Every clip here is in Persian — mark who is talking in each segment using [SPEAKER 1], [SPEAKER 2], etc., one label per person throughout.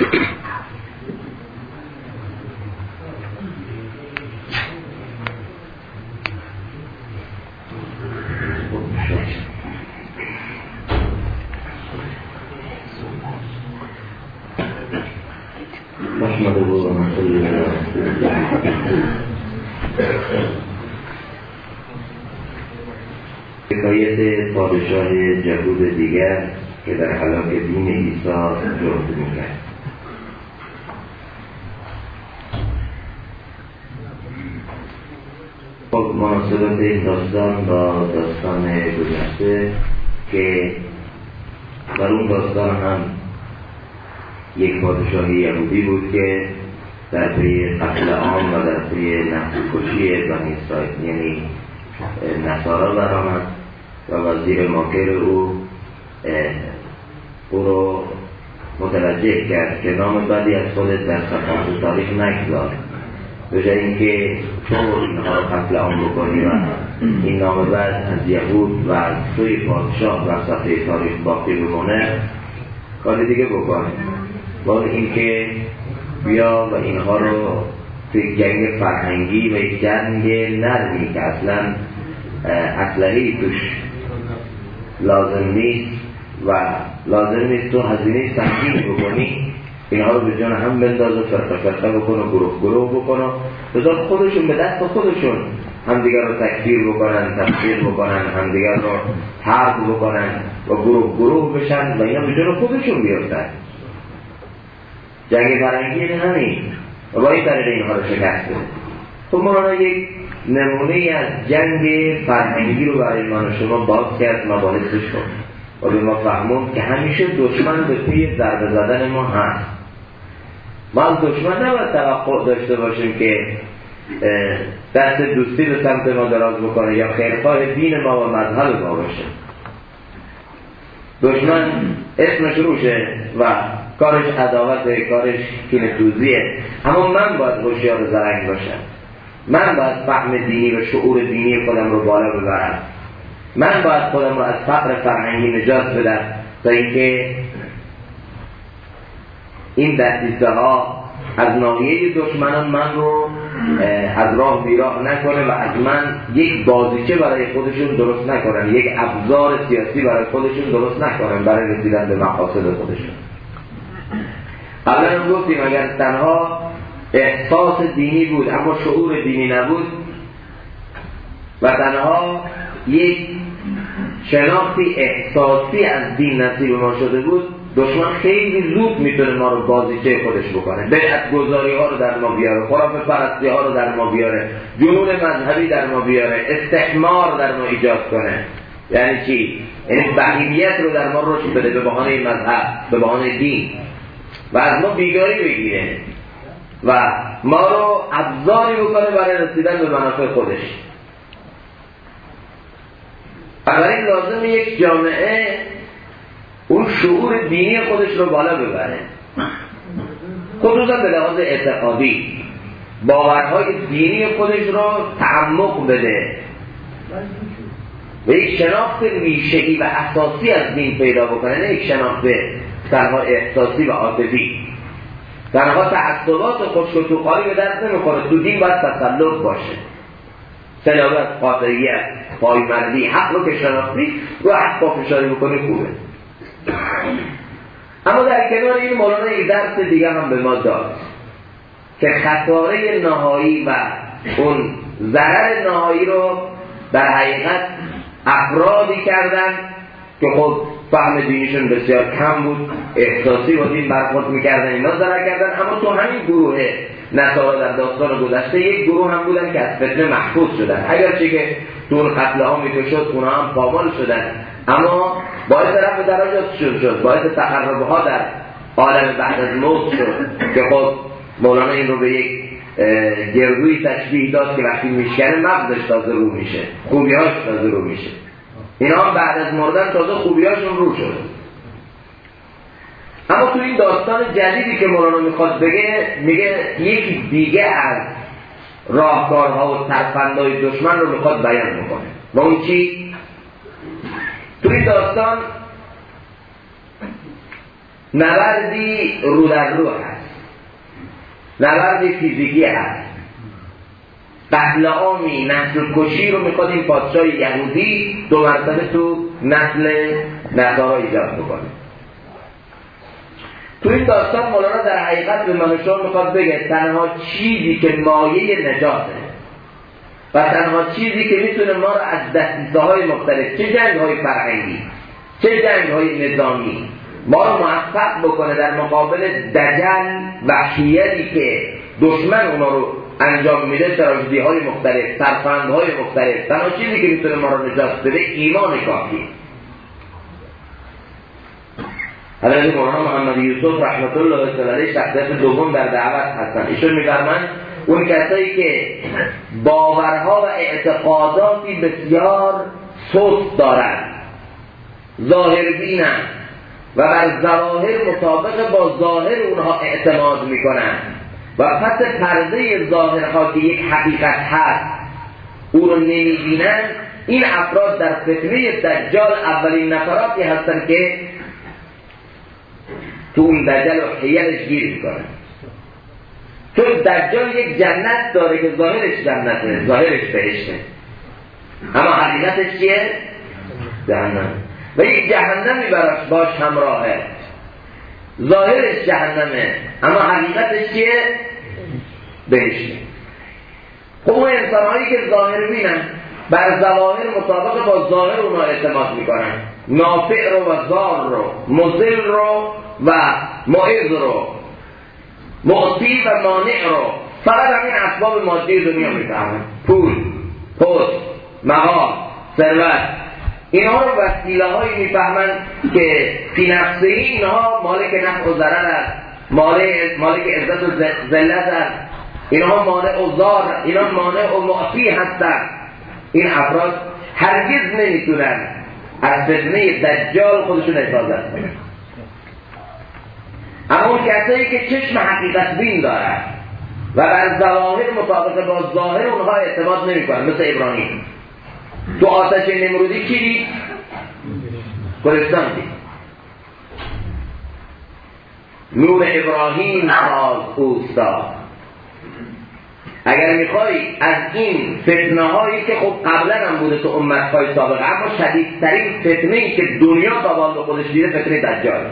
[SPEAKER 1] حکایت پادشاه جهود دیگر که در هلاک دین عیسی جهد می‌کرد. خب مناسبت این داستان با داستان گذشته که در اون داستان هم یک پادشاه یهودی بود که در پی قتل عام و در پی نسل کشی بنی اسرائیل یعنی نصارا درآمد و وزیر ماکر او رو متوجه کرد که نام بدی از خودت در صفحات تاریخ نگذار، به جای اینکه تو اینها رو قتل عام بکنی و این نام بد از یهود و از سوی پادشاه و صفحه تاریخ باقی بمونه، کار دیگه بکن. با اینکه بیا و اینها رو توی جنگ فرهنگی و یک جنگ نرمی که اصلا اسلحه‌ای توش لازم نیست و لازم نیست تو هزینه سنگین بکنی، اینها رو به جان هم بنداز و فرقه فرقه بکن و گروه گروه بکن و بذار خودشون به دست خودشون همدیگر رو تکفیر بکنن، تفسیر بکنن، همدیگر رو حرب بکنن و گروه گروه بشن و اینا به جان خودشون بیفتن. جنگ فرهنگی همین و با این طریق اینها رو شکست بده. خب مولانا یک نمونه از جنگ فرهنگی رو برای من و شما باز کرد، مباحثش کن و به ما فهمون که همیشه دشمن به پی ضربه زدن ما هست. ما از دشمن نباید توقع داشته باشیم که دست دوستی به سمت ما دراز بکنه یا خیرخواه دین ما و مذهب ما باشه. دشمن اسمش روشه و کارش عداوته، کارش کینه‌توزیه، اما من باید هوشیار زرنگ باشم. من باید فهم دینی و شعور دینی خودم رو بالا ببرم. من باید خودم رو از فقر فرهنگی نجات بدم تا اینکه این دستیسته ها از ناحیه دشمنان من رو از راه بیراه نکنه و از من یک بازیچه برای خودشون درست نکنن، یک ابزار سیاسی برای خودشون درست نکنن برای رسیدن به مقاصد خودشون. قبلا هم گفتیم اگر تنها احساس دینی بود اما شعور دینی نبود و تنها یک شناختی احساسی از دین نصیب ما شده بود، دشمن خیلی زود میتونه ما رو بازیچه خودش بکنه، بدعت گذاری ها رو در ما بیاره، خرافه پرستی ها رو در ما بیاره، جنون مذهبی در ما بیاره، استحمار در ما ایجاد کنه. یعنی چی؟ یعنی بهیمیت رو در ما رشد بده به بهانه مذهب، به بهانه دین و از ما بیگاری بگیره و ما رو ابزاری بکنه برای رسیدن به منافع خودش. بنابراین لازم یک جامعه اون شعور دینی خودش رو بالا ببره، خصوصا به لحاظ اعتقادی باورهای دینی خودش رو تعمق بده و یک شناخت ریشه‌ای و اساسی از دین پیدا بکنه، نه یک شناخت تنها احساسی و عاطفی. تنها تعصبات خشک و توقاری به دست نمیخوره. تو دین باید تسلط باشه، صلابت، قاطعیت، پایمردی، حق رو که شناختی رو حق با فشاری بکنه خوبه. اما در کنار این مولانا یک درس دیگه هم به ما داد که خساره نهایی و اون ضرر نهایی رو در حقیقت افرادی کردن که خب فهم دینیشون بسیار کم بود، احساسی و دین برخورد میکردن، اینا ضرر کردن. اما تو همین گروه نصارا در داستان گذشته یک گروه هم بودن که از فتنه محفوظ شدن، اگرچه که تو اون قتل عامی که شد اونا هم پامال شدن، اما باعث رفع درجات شد، باعث تقربها در عالم بعد از موت شد که خب مولانا این رو به یک گردوی تشبیه داد که وقتی میشکنه مغزش تازه رو میشه، خوبیاش تازه رو میشه. اینا هم بعد از مردن تازه خوبیاشون رو شد. اما تو این داستان جدیدی که مولانا میخواد بگه، میگه یکی دیگه از راهکارها و ترفندهای دشمن رو میخواد بیان میکنه. و اون چی؟ تو این داستان نبردی رو در رو هست، نبردی فیزیکی هست. قتل عامی، نسل کشی رو میخواد این پادشاه یهودی 2 مرتبه تو نسل نصارا ایجاد بکنه. تو این داستان مولانا در حقیقت به من شما میخواد بگه تنها چیزی که مایه نجاته و تنها چیزی که میتونه ما رو از دستیسه‌های مختلف، چه جنگ‌های فرهنگی چه جنگ‌های نظامی، ما رو موفق بکنه در مقابل دجل وحشیتی که دشمن اونا رو انجام میده، تراژدی‌های مختلف، سرفندهای مختلف، تنها چیزی که میتونه ما رو نجات بده ایمان کافی. حضرت مولانا محمد یوسف رحمت الله تعالی شخصیت دوم در دعوت هستن. ایشون می‌فرمایند اون کسایی که باورها و اعتقاداتی بسیار سست دارند، ظاهربینند و بر ظواهر مطابق با ظاهر اونها اعتماد میکنند و پس پرده ظاهرها که یک حقیقت هست او رو نمیبینند، این افراد در فتنه دجال اولین نفراتی هستند که تو اون دجال و حیلش گیر میکنن. چون دجال یک جنت داره که ظاهرش جنته، ظاهرش بهشته، اما حقیقتش چیه؟ جهنم. و یک جهنمی براش باش همراهه، ظاهرش جهنمه اما حقیقتش چیه؟ بهشته. خب اون انسانهایی که ظاهر بینن بر ظواهر مطابق با ظاهر اونا اعتماد میکنن، نافع رو و ضار رو، مضل رو و معیض رو، معطی و مانع رو، فقط همین اسباب مادی دنیا میفهمن، پول، پست، مقام، ثروت، اینها رو وسیله هایی میفهمن که فی نفسه اینها مالک نفع و ضرر است، مالک عزت و ذلت است، اینها مانع و ضار، اینها مانع و معطی هستند. این افراد هرگز نمیتونن از فتنه دجال خودشون حفاظت کنن. اما اون کسایی که چشم حقیقت بین دارن و بر ظواهر مطابق با ظاهر اونها اعتماد نمیکنن، مثل ابراهیم تو آتش نمرودی کی دید؟ گلستان دید. نور ابراهیم ساز اوستا. اگر میخوای از این فتنه هایی که خب قبلا هم بوده تو امتهای سابقه، اما شدیدترین فتنه‌ای که دنیا تا به خودش دیده فتنه دجال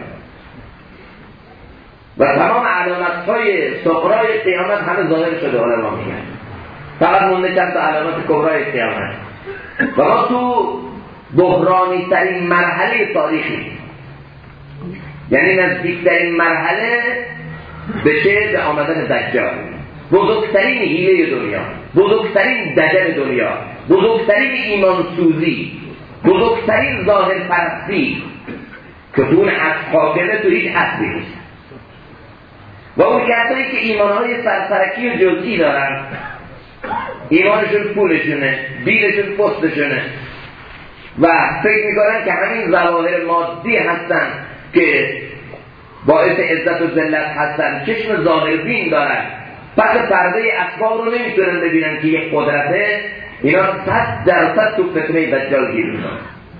[SPEAKER 1] و تمام علامت‌های صغرای قیامت همه ظاهر شده، علما میگن فقط مونده چند تا علامت کبرای قیامت و ما تو بحرانی ترین مرحله تاریخی، یعنی نزدیکترین مرحله به آمدن دجال، بزرگترین حیله دنیا، بزرگترین دجل دنیا، بزرگترین ایمانسوزی، بزرگترین ظاهر پرستی که تو اون حاکمه تو هیچ اصلی نیست. و اون کسایی که ایمانهای سرسرکی و جزئی دارن، ایمانشون پولشونه، دیلشون پستشونه و فکر میکنن که همین ظواهر مادی هستن که باعث عزت و ذلت هستن، چشم ظاهربین دارن، پس پرده اسباب رو نمیتونن ببینن که یک قدرته، اینا 100% تو فتنه دجال گیر میکنن.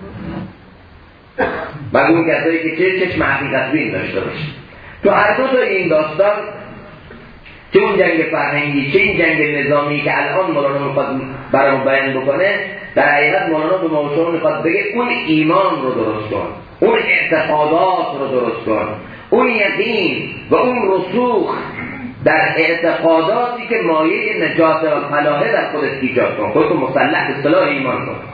[SPEAKER 1] بعد اون کسایی که چشم حقیقت بین داشته باشه. تو هر دو تا این داستان، چه اون جنگ فرهنگی چه این جنگ نظامی که الان مولانا میخواد برام بیان بکنه، در حقیقت مولانا به ما شما میخواد بگه اون ایمان رو درست کن، اون اعتقادات رو درست کن، اون یقین و اون رسوخ در اعتقاداتی که مایه نجات و فلاحه در خودت ایجاد کن، خودتو مسلح به سلاح ایمان کن.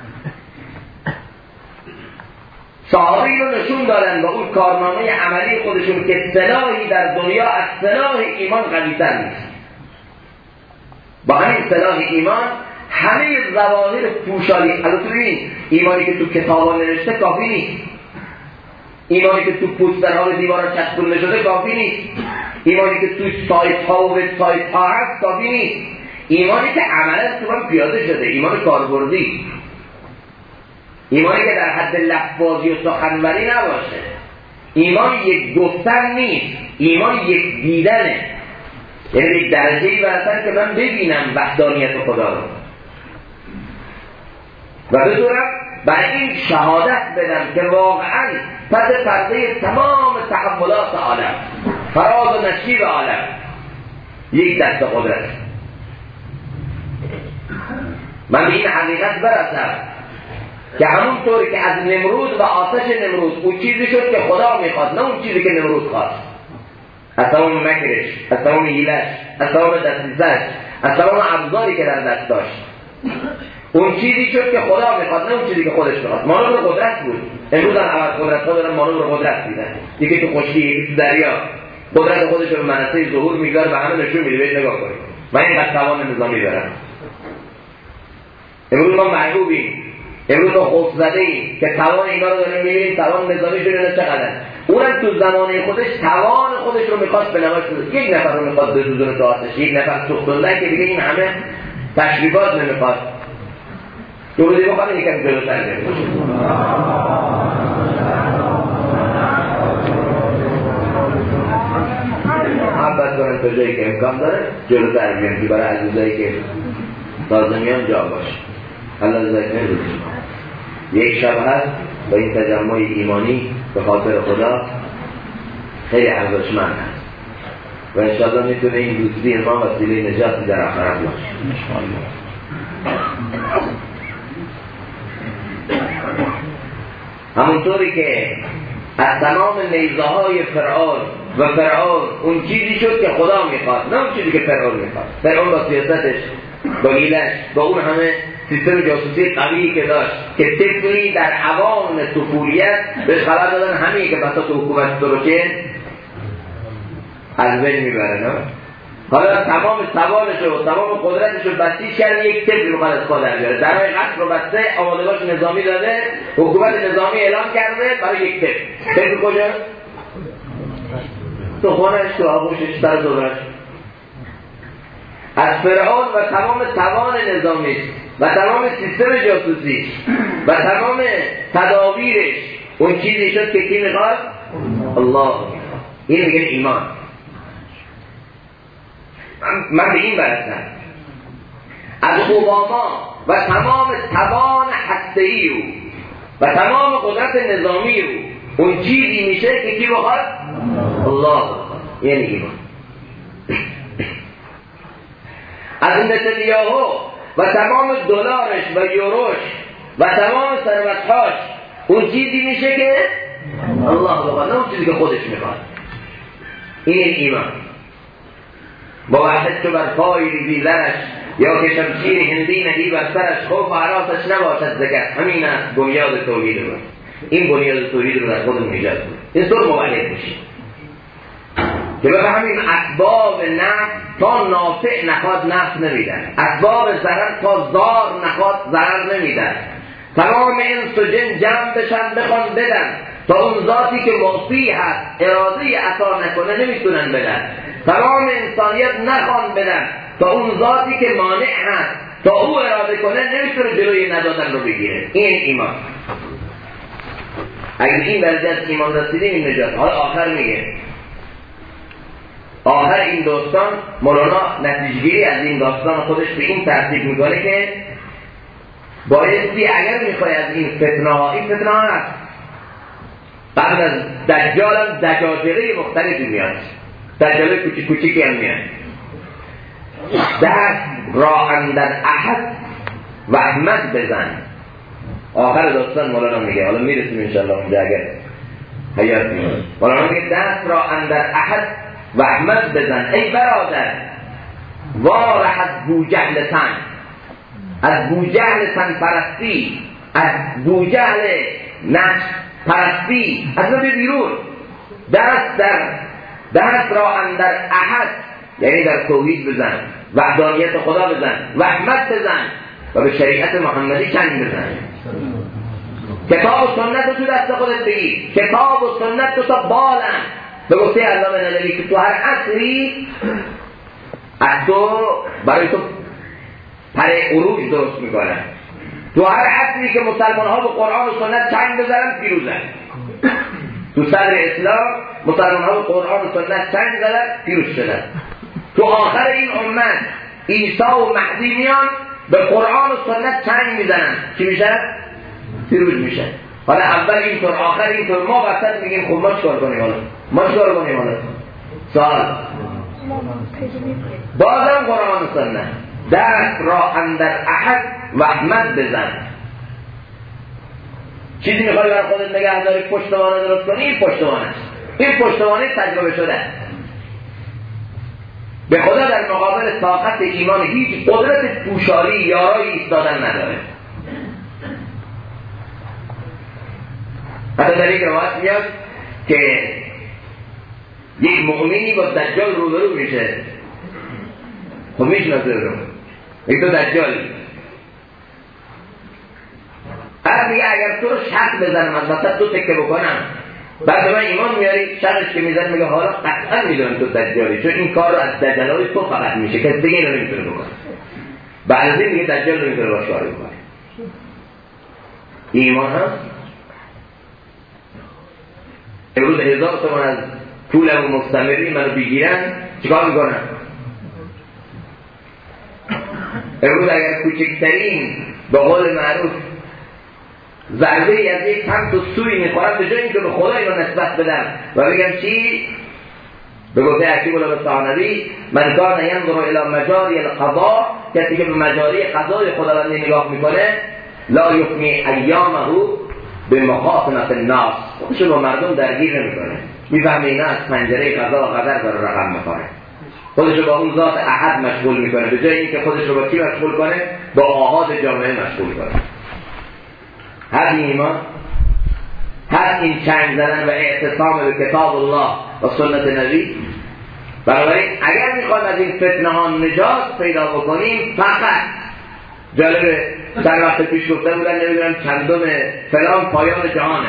[SPEAKER 1] صحابه رو نشون دادن با اون کارنامه عملی خودشون که سلاحی در دنیا از سلاح ایمان قوی‌تر نیست. با همین سلاح ایمان همه ظواهر پوشالی، البته ببین ایمانی که تو کتابا نوشته کافی نیست، ایمانی که تو پوسترها و دیوارا چسبونده شده کافی نیست، ایمانی که تو سایت ها و وب سایت ها هست کافی نیست، ایمانی که عملا تو پیاده شده، ایمان کاربردی، ایمانی که در حد لفظی و سخنوری نباشه، ایمان یک گفتن نیست، ایمان یک دیدنه، یعنی یک درجه‌ای برسن که من ببینم وحدانیت خدا رو و به طورم برای این شهادت بدم که واقعا پس پرده تمام تحولات عالم، فراز و نشیب عالم، یک دست قدرت. من به این حقیقت برسم که همونطوری که از نمرود و آتش نمرود اون چیزی شد که خدا میخواد، نه اون چیزی که نمرود خواست، از تمام مکرش، از تمام حیلش، از تمام دستیزش، از تمام ابزاری که در دست داشت، اون چیزی شد که خدا میخواد، نه اون چیزی که خودش میخواد. مانور قدرت بود. امروز هم اول قدرت ها دارن مانور قدرت میدن، یکی تو خشکی، یکی تو دریا، قدرت خودش رو به منصه ظهور میگذاره و همه نشون میده. بهش نگاه کنید، من اینقدر توان نظامی دارم. امروز ما محبوبیم، امروز ما خوف زده ایم که توان اینا رو داریم میبینیم، توان نظامی شده چقدر. اونم تو زمانه خودش توان خودش رو میخواست به نمایش بذاره. یک نفر رو میخواست بسوزونه تو آتش، یک نفر سوختوندن که دیگه این همه تشریفات نمیخواست. درودی بخواهیم یکم جلوتر بریم. محبت کنم تا جایی که امکان داره جلوتر بریم که برای عزیزایی که تازه میان جا باشه. الله جزاک خیر. یک شب هست با این تجمع ایمانی به خاطر خدا خیلی ارزشمند هست و انشاءالله میتونه این دوستی ما وسیله نجاتی در آخرت باشه. همونطوری که از تمام نیزه های فرعون و فرعون اون چیزی شد که خدا میخواد، نه اون چیزی که فرعون میخواد. فرعون با سیاستش، با حیلش، با اون همه سیستم جاسوسی قوی که داشت که طفلی در اوان طفولیت بهش خبر دادن همه که بساط حکومت ترکیه از بین میبره. نه حالا تمام توانش و تمام قدرتش رو بسیج کرد، یک طفل رو خواهد از کار در بیاره، درهای قصر رو بسته، آمادگاش نظامی داده، حکومت نظامی اعلام کرده برای یک طفل کجا؟ تو خونش، تو آغوشش، سر زورش. از فرعون و تمام توان نظامیش و تمام سیستم جاسوسیش و تمام تدابیرش اون چیزی شد که کی میخواد؟ الله. این میگه ایمان. من به این برسم از اوباما و تمام توان هسته‌ای او و تمام قدرت نظامی او اون چیزی میشه که کی بخواد؟ الله. یعنی ایمان. از نتانیاهو و تمام دلارش و یوروش و تمام ثروت‌هاش اون چیزی میشه که الله بخواد، نه اون چیزی که خودش میخواد. این ایمان. با وحدت تو بر پای ریزیدنش یا که شمشیر هندی نهی بر سرش، خوف و حراسش نباشد زکت. همین است بنیاد توحید رو. این بنیاد توحید رو در خودمون ایجاد کنیم. این طور موحد میشیم که بفهمیم اسباب نفع تا نافع نخواد نفع نمیدن، اسباب ضرر تا ضار نخواد ضرر نمیدن. تمام انس و جن جمع بشن بخوان بدن تا اون ذاتی که معطی هست اراده عطا نکنه نمیتونن بدن. تمام انسانیت نخوان بدن تا اون ذاتی که مانع هست تا او اراده کنه نمیتونه جلوی ندادن رو بگیره. این ایمان. اگر این درجه از ایمان رسیدیم این نجات. حالا آخر میگه، آخر این داستان مولانا نتیجه‌گیری از این داستان خودش به این ترتیب میکنه که بایستی اگر میخوای از این فتنه ها، این فتنه ها هست، قبل از دجال هم دجاجره مختلفی میاد، دجاله کوچیک کوچیکی هم میاد. دست را اندر احد و احمد بزن. آخر داستان مولانا میگه، حالا میرسیم انشاءالله اونجا اگر حیات میاد. مولانا میگه دست را اندر احد و احمد بزن ای برادر، وارح از بوجهل تن، از بوجهل تن پرستی، از بوجهل نفس پرستی، از نفس بیرون. دست را اندر احد یعنی در توحید بزن، وحدانیت خدا بزن، و احمد بزن و به شریعت محمدی چنگ بزن. کتاب و سنت رو تو دست خودت بگیر، کتاب و سنت رو تا بالن. به گفته علامه ندوی که تو هر عصری از تو برای تو پر عروج درست میکنن. تو هر عصری که مسلمان ها به قرآن و سنت چنگ بزنن پیروزن. تو صدر اسلام مسلمان ها به قرآن و سنت چنگ زدن پیروز شدن. تو آخر این امت عیسی و مهدی میان به قرآن و سنت چنگ میزنن، چی میشن؟ پیروز میشه. حالا اول اینطور آخر اینطور، ما وسط میگیم خب ما چیکار کنیم حالا؟ سوال بازم قرآن و سنت دست را اندر احد و احمد بزن. چیزی میخوای بر خودت نگه داری پشتوانه درست کنی، این پشتوانه تجربه شده. به خدا در مقابل طاقت ایمان هیچ قدرت پوشالی یارای ایستادن نداره. حتی در یک روایت میاد که یک مؤمنی با دجال روبرو میشه. خب میشناسه رو یک تو دجالی بعد میگه اگر تو رو شک بزنم از وسط تو تکه بکنم بعد من ایمان میاری، شرش که میزن میگه حالا قطعا میدونم تو دجالی، چون این کار رو از دجالای تو فقط میشه که دیگه اینو نمیتونه بکنه. بعد از این میگه دجال رو نمیتونه باش کاری بکنه. ایمان هست. امروز 1000 تومان از پولم مستمری منو بگیرن چیکار میکنن؟ امروز اگر کوچکترین به قول معروف ضربه از یک سمت و سوی میخورم، به جایی که به خدا اینو نسبت بدم و بگم چی؟ به گفته حکیم البستانوی من کان ینظر الی مجاری القضا، کسی که به مجاری قضای خداوند نگاه میکنه لا یفنی ایامه به مخاصمت الناس، خودشو با مردم درگیر نمیکنه، میفهمه اینا از پنجره قضا و قدر داره رقم میخوره، خودشو با اون ذات احد مشغول میکنه، به جای اینکه خودشو با کی مشغول کنه؟ با آحاد جامعه مشغول کنه. هر ایمان، هر این چنگ زدن و اعتصام به کتاب الله و سنت نبی. بنابراین اگر میخوایم از این فتنه ها نجات پیدا بکنیم، فقط جالبه در وقت پیش گفته بودن نمیدونم چندم فلان پایان جهانه،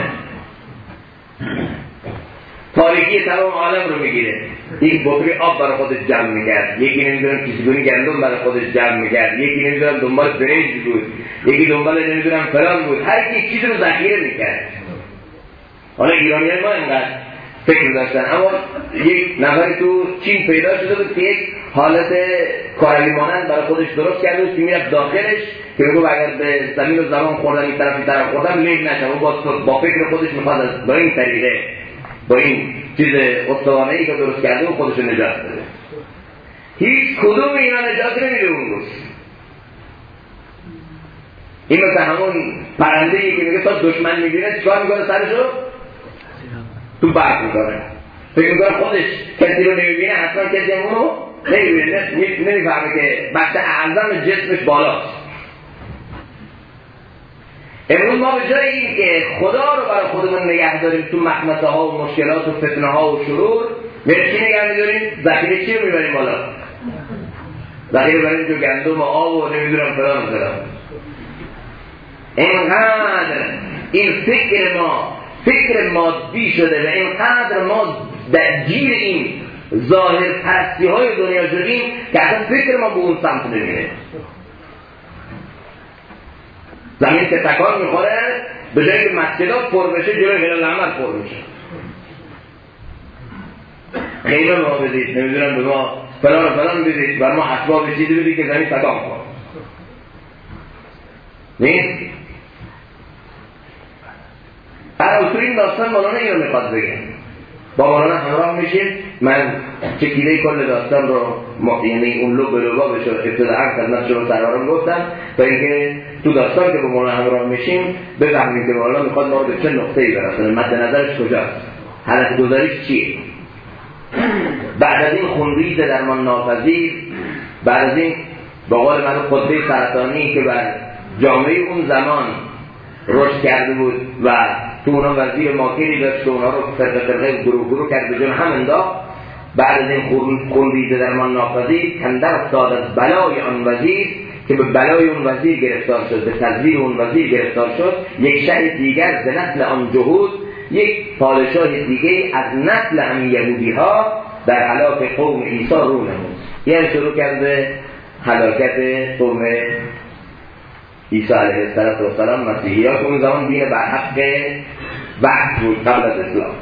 [SPEAKER 1] تاریکی تمام عالم رو میگیره، یک بطری آب برای خودش جمع میکرد، یکی نمیدونم کیسگونی گندم برای خودش جمع میکرد، یکی نمیدونم دنبال برنج بود، یکی دنبال نمیدونم فلان بود، هر کی چیز رو ذخیره میکرد. حالا ایرانیان ما اینقدر فکر داشتن، اما یک نفری تو چین پیدا شده بود که یک حالت کارلی مانند برای خودش درست کرده بود که میرفت داخلش که بگو اگر به زمین و زمان خوردن این طرف خوردن لیل نشه، با فکر خودش میخواد با این طریقه با این چیز استوانه‌ای که درست کرده و خودش نجات بده. هیچ کدوم اینا نجات نمیده اون روز. این مثل همون پرنده‌ای که میگه تا دشمن میبینه چیکار میکنه؟ سرشو تو برق میکنه، فکر میکنه خودش کسی رو نمیبینه، اصلا کسی همونو نمیبینه، نمیفهمه که بخش اعظم جسمش بالاست. امروز ما به جای این که خدا رو برای خودمون نگه داریم تو مخمسه ها و مشکلات و فتنه ها و شرور، میره چی نگه میداریم؟ ذخیره چی رو میبریم بالا؟ ذخیره بریم تو گندم و آب و نمیدونم فلان و فلان. اینقدر این فکر مادی شده و اینقدر ما در گیر این ظاهر پرستی های دنیا شدیم که اصلا فکر ما به اون سمت نمیره. زمین که تکان میخوره، به جایی که مسجدات پر بشه جلوی هلال احمر پر میشه. خیلی ما بدید، نمیدونم به ما فلان و فلان بدید، بر ما اسباب چیزی بدید که زمین تکان میخوره. نیست؟ هر اصول این داستان مولانا اینو میخواد بگه. با مولانا همراه میشیم. من چکیده کل داستان رو یعنی اون لب به لبا بشه ابتداعا خدمت شما سرورم گفتم تا اینکه تو داستان که با مولانا همراه میشیم بفهمیم که مولانا میخواد ما به چه نقطه‌ای برسونه، مد نظرش کجاست، حالت گذاریش چیه. بعد از این خونریز درمان ناپذیر، بعد از این با قول من خطبه سرطانی که بر جامعه اون زمان رشد کرده بود و تو اونا وزیر ماکری داشت که اونا رو فرقه گروه کرد به جون هم انداخت، بعد از این خونریزه درمان ناپذیر کندر افتاد از بلای آن وزیر که به بلای اون وزیر گرفتار شد، به تزویر اون وزیر گرفتار شد. یک شه دیگر به نسل آن جهود، یک پادشاه دیگه از نسل همین یهودی ها در هلاک قوم عیسی رو نمود. یعنی شروع کرده هلاکت قوم عیسی علیه السلام مسیحی ها که اون زمان دین برحق وقت بود قبل از اسلام.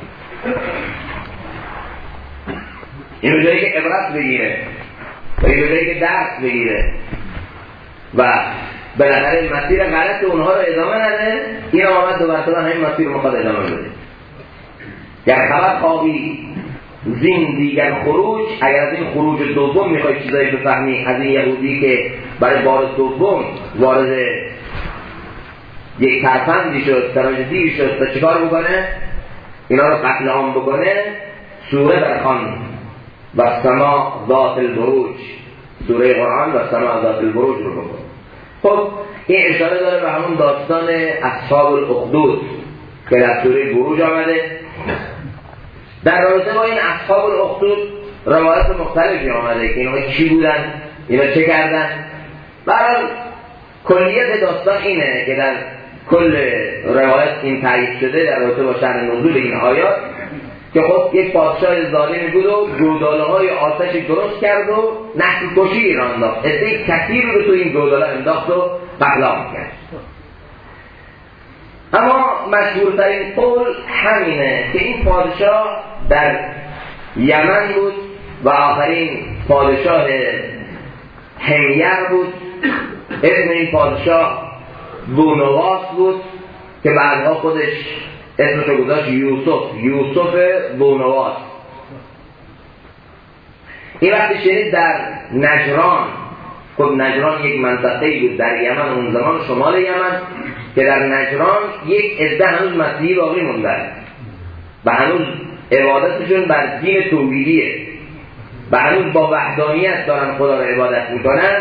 [SPEAKER 1] این به جایی که عبرت بگیره و این به جایی که درس بگیره و بالاخره مسیر غلط اونها رو ادامه نده، این آمد دو مرتبه همین مسیر رو میخواد ادامه بده. گر خبر خواهی زین دیگر خروج، اگر از این خروج دوم میخوای چیزایی بفهمی از این یهودی که برای بار دوم وارد یک ترفندی شد، تراژدی شد، تا چیکار بکنه؟ اینا رو قتل عام بکنه. سوره برخوان و سما ذات البروج، سوره قرآن و سما ذات البروج رو بکن. خب این اشاره داره به همون داستان اصحاب الاخدود که در سوره بروج آمده. در رابطه با این اصحاب الاخدود روایت مختلفی آمده که اینا چی بودن، اینا چه کردن. برای کلیت داستان اینه که در کل روایت این تایید شده در رابطه با شأن نزول این آیات که خب یک پادشاه ظالمی بود و گوداله های آتش درست کرد و نسل کشی ایران انداخت. عده کثیر رو تو این گوداله انداخت و قتل کرد. اما مشهورترین قول همینه که این پادشاه در یمن بود و آخرین پادشاه حمیر بود. اسم این پادشاه بونواس بود که بعدها خودش اسمشو گذاشت یوسف بونواس. این وقتی شنید در نجران، خب نجران یک منطقه‌ای بود در یمن اون زمان، شمال یمن، که در نجران یک عده هنوز مسیحی باقی موندن و هنوز عبادتشون بر دین توحیدیه و هنوز با وحدانیت دارن خدا رو عبادت میکنن.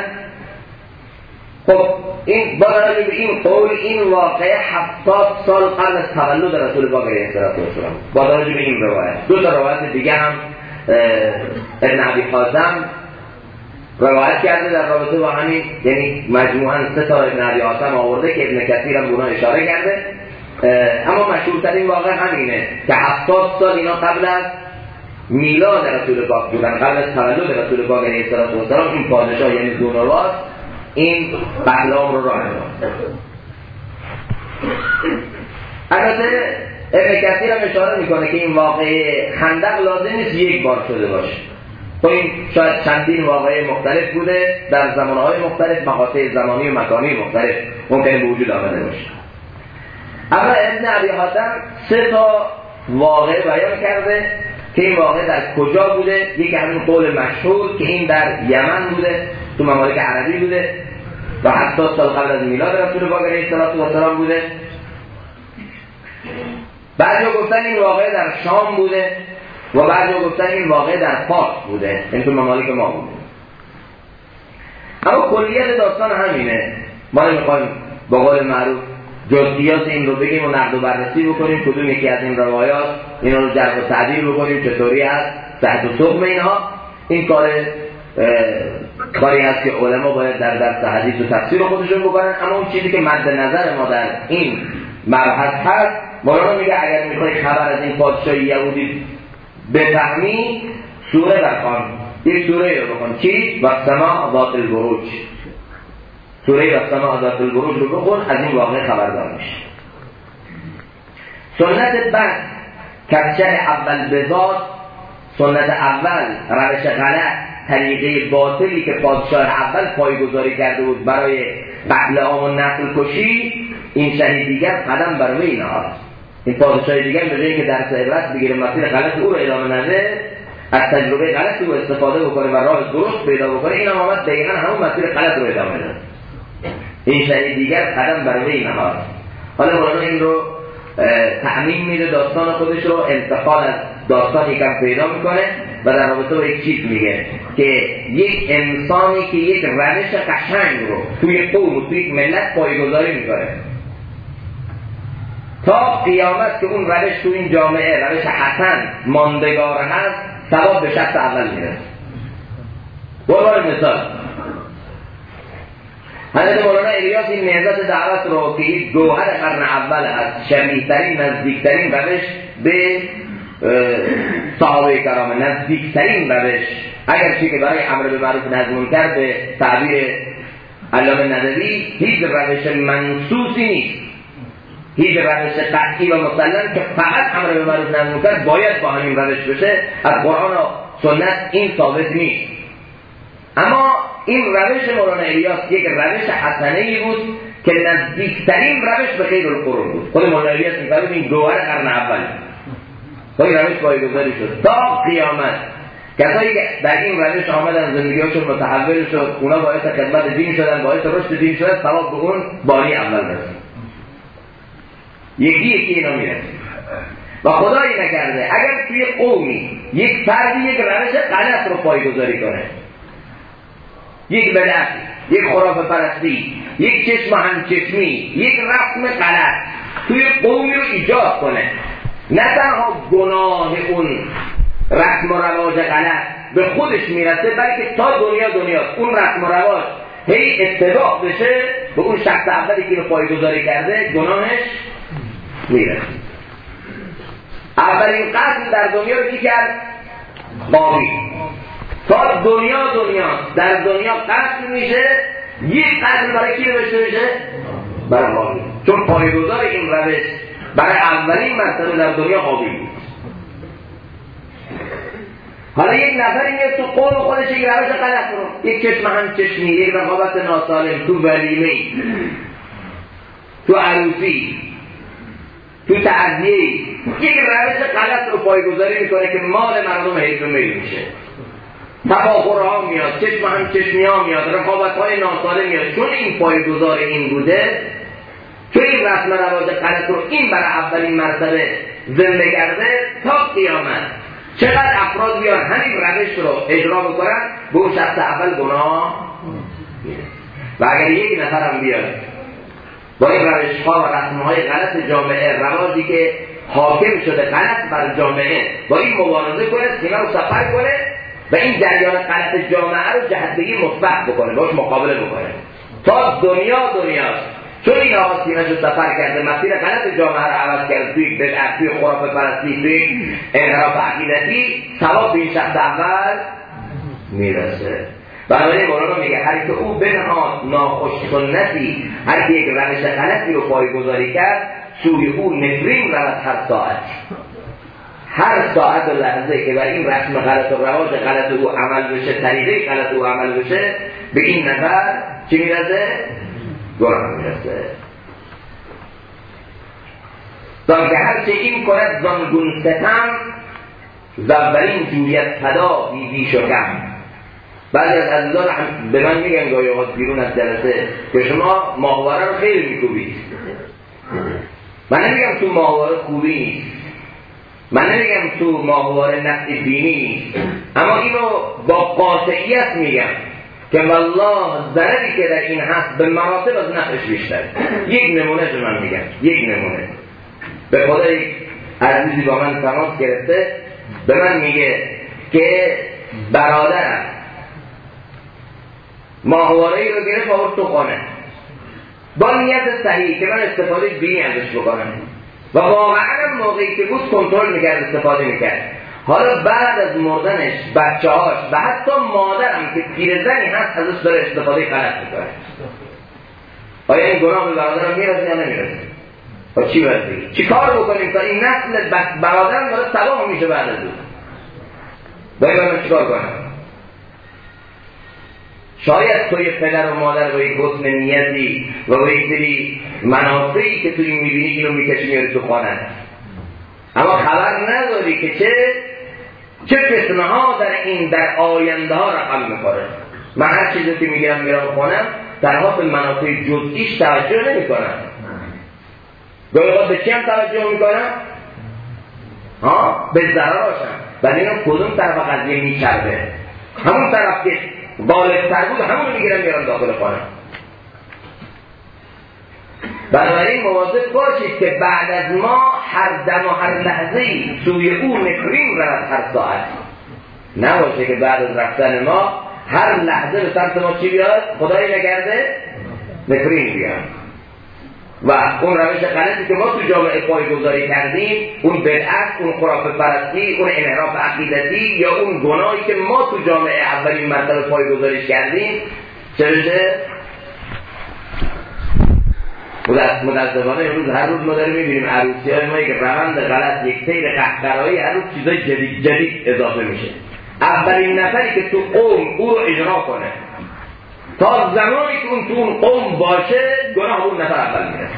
[SPEAKER 1] خب این با توجه به این قول، این واقعه 70 سال قبل از تولد رسول پاک علیه السلام با توجه به این روایت. دو تا روایت دیگه هم ابن ابی حاتم روایت کرده در رابطه با همین، یعنی مجموعاً 3 تا ابن ابی حاتم آورده که ابن کثیر هم بنا اشاره کرده. اما مشهورترین واقع همینه که 70 سال اینا قبل از میلاد رسول پاک بودن، قبل از تولد رسول پاک علیه السلام این پادشاه یعنی ذونواس این بحلام رو راه انداخت. البته ابن کثیر هم اشاره میکنه که این واقعه خندق لازم نیست یک بار شده باشه. خب این شاید چندین واقعه مختلف بوده در زمانهای مختلف، مقاطع زمانی و مکانی مختلف ممکنه به وجود آمده باشه. اما ابن ابی حاتم 3 تا واقعه بیان کرده که این واقعه در کجا بوده. یکی همین قول مشهور که این در یمن بوده، تو ممالک عربی بوده و 70 سال قبل از میلاد رسول پاک علیه السلام بوده. بعضیا گفتن این واقعه در شام بوده و بعضیا گفتن این واقعه در فارس بوده، این تو ممالک ما بوده. اما کلیت داستان همینه. ما نمیخوایم با قول معروف جزئیات این رو بگیم و نقد و بررسی بکنیم کدوم یکی از این روایات اینا رو جرح و تعدیل بکنیم چطوری هست، صحت و سقم اینها. این کاری هست که علما باید در درس حدیث و تفسیر خودشون بکنن. اما اون چیزی که مد نظر ما در این مبحث هست، مولانا میگه اگر میخوای خبر از این پادشاه یهودی بفهمی سوره بخوان، یک سوره رو بخون. چی؟ و سما ذات البروج، سوره و سما ذات البروج رو بخون، از این واقعه خبردار میشه. سنت بعد کچه اول بذات، سنت اول روش غلط، طریقه باطلی که پادشاه اول پایگذاری کرده بود برای قتل عام و نسل کشی، این شهید دیگر قدم بر وی نهاد. این پادشاه دیگر به جایی که درس عبرت بگیره مسیر غلط او رو ادامه نده، از تجربه غلط او استفاده بکنه و راه درست پیدا بکنه، این هم آمد دقیقا همون مسیر غلط رو ادامه داد. این شهید دیگر قدم بر وی نهاد. حالا مولانا این رو تعمیم میده، داستان خودش رو انتقال از داستان یکم پیدا میکنه و در رابطه با یک چیز میگه که یک انسانی که یک روش قشنگ رو توی قوم و توی ملت پایه‌گذاری میکنه تا قیامت که اون روش تو این جامعه روش حسن ماندگار هست، ثواب به شخص اول میرسه. برای مثال حضرت مولانا الیاس این نهضت دعوت رو که یک گوهر قرن اول هست، شبیه‌ترین نزدیکترین روش به صحابه کرام، نزدیکترین روش، اگرچه که برای امر به معروف نهی عن منکر به تعبیر علامه ندوی هیچ روش منصوصی نیست، هیچ روش قطعی و مسلم که فقط امر به معروف نهی عن منکر باید با همین روش بشه، از قرآن و سنت این ثابت نیست. اما این روش مولانا الیاس یک روش حسنه‌ای بود که نزدیکترین روش به خیر القرون بود. خود مولانا الیاس می‌فرمود این گوهر قرن اول با این روش پایه‌گذاری شد تا قیامت. کسایی که در این روش آمدن زندگی‌هاشون متحول شد، اونا باعث خدمت دین شدن، باعث رشد دین شدن، ثواب به اون باری اول رسید. یکی اینا میرسید. و خدایی نکرده اگر توی قومی یک فردی یک روش غلط رو پایه‌گذاری کنه، یک بدعت، یک خرافه پرستی، یک چشم همچشمی، یک رسم غلط توی قومی رو ایجاد کنه، نه تنها گناه اون رسم و رواج غلط به خودش میرسه، بلکه تا دنیاست اون رسم و رواج هی اتباع بشه به اون شخص اولی که رو پایه‌گذاری کرده، گناهش میرسه. اولین قتل در دنیا رو کی کرد؟ قابیل. تا دنیاست در دنیا قتل میشه، یک قتل برای کی نوشته میشه؟ برای قابیل، چون پایه‌گذار این روش برای اولین مرتبه در دنیا قابیل بود. حالا یک نفری میاد تو قوم خودش یک روش غلط رو، یک چشم همچشمی، یک رقابت ناسالم تو ولیمه، تو عروسی، تو تعزیه، یک روش غلط رو پایه‌گذاری میکنه که مال مردم حیف و میل میشه، تفاخرها میاد، چشم همچشمی ها میاد، رقابت های ناسالم میاد. چون این پایه‌گذار این بوده، چون این رسم رواج غلط رو این برای اولین مرتبه زنده کرده، تا قیامت چقدر افراد بیان همین روش رو اجرا بکنن، به اون شخص اول گناه میره. و اگر یک نفرم بیاد با این روش ها و رسم های غلط جامعه، رواجی که حاکم شده غلط بر جامعه، با این مبارزه کنه، سینه رو سفر کنه و این جریان غلط جامعه رو جهتگی مثبت بکنه، باش مقابله بکنه تا دنیاست. چون این آقا سینه‌شو سفر کرده، مسیر غلط جامعه رو عوض کرده، توی بدعت، توی خرافه پرستی، توی انحراف عقیدتی، ثواب به این شخص اول میرسه. بنابراین مولانا میگه هر که او بنهاد ناخوش سنتی، هر که یک روش غلطی رو پایه‌گذاری کرد، سوی او نفرین رود هر ساعت و لحظه که بر این رسم غلط و رواج غلط او عمل بشه، طریقه غلط او عمل بشه، به این نفر چی میرسه؟ گناه میرسه. تا که هرچه این کند زانگون ستم، زبرین جویت فدا بیدیش و کم. بعضی از عزیزان به من میگن گاهی اوقات بیرون از جلسه که شما ماهواره رو خیلی میکوبید. من نمیگم تو ماهواره خوبی نیست، من نمیگم تو ماهواره نفع دینی نیست، اما اینو با قاطعیت میگم که والله ضرری که در این هست به مراتب از نفعش بیشتر. یک نمونه جو من میگم، یک نمونه. به خدا یک عزیزی با من تماس گرفته، به من میگه که برادرم ماهواره‌ای رو گرفت آورد تو خانه با نیت صحیح که من استفاده دینی ازش بکنم و واقعا موقعی که بود کنترل میکرد، استفاده میکرد. حالا بعد از مردنش بچه‌هاش و حتی مادرم که پیرزنی هست ازش داره استفاده غلط میکنه. آیا این گناه به برادرم میرسه یا نمیرسه؟ و چی باید بگیم؟ چی کار بکنیم تا این نسل برادرم داره تباه میشه بعد از اون؟ باید من چی کار کنم؟ شاید توی پدر و مادر با یک حسن نیتی و با یک سری منافعی که توی میبینی اینو میکشی میاری تو خانه، اما خبر نداری که چه فتنه ها در آینده ها رقم میخوره. من هر چیزی که میگیرم میرم خونم در حال منافع جزئیش توجه نمی کنم. گاهی وقت به چی هم توجه میکنم؟ به ضرراشم. ولی اینو کدوم طرف قضیه میچربه؟ همون طرف که بالغ‌تر بود همون میگیرم میرم داخل خانم. بنابراین مواظب باشید که بعد از ما هر دم و هر لحظه‌ای سوی او نفرین رود هر ساعت. نباشه که بعد از رفتن ما هر لحظه به سمت ما چی بیاد؟ خدایی نکرده نفرین بیاد. و اون روش غلطی که ما تو جامعه پایه‌گذاری کردیم، اون بدعت، اون خرافه پرستی، اون انحراف عقیدتی یا اون گناهی که ما تو جامعه اولین مرتبه پایه‌گذاریش کردیم، چه بشه؟ متاسفانه امروز هر روز ما داریم می‌بینیم عروسی‌های ما که روند غلط، یک سیر قهقرایی، هر روز چیزای جدید اضافه میشه. اولین نفری که تو قوم او رو اجرا کنه تا زمانی که اون تو اون قوم باشه گناه اون نفر اول میره.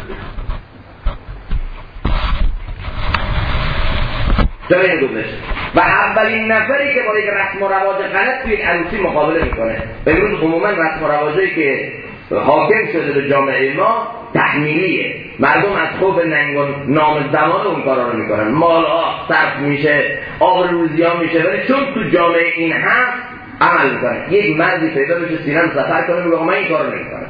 [SPEAKER 1] جایی گذاشت و اولین نفری که با یک رسم و رواج غلط توی عروسی مقابله میکنه. امروز عموما رسم و رواجایی که حاکم شده به جامعه ما تحمیلیه. مردم از خوب ننگ و نام زمان اون کارا رو میکنن، مال صرف میشه، آب روزی ها میشه، ولی چون تو جامعه این هست عمل میکنه. یک مردی پیدا بشه سینم سفر کنه میگه من این کارو نمیکنم.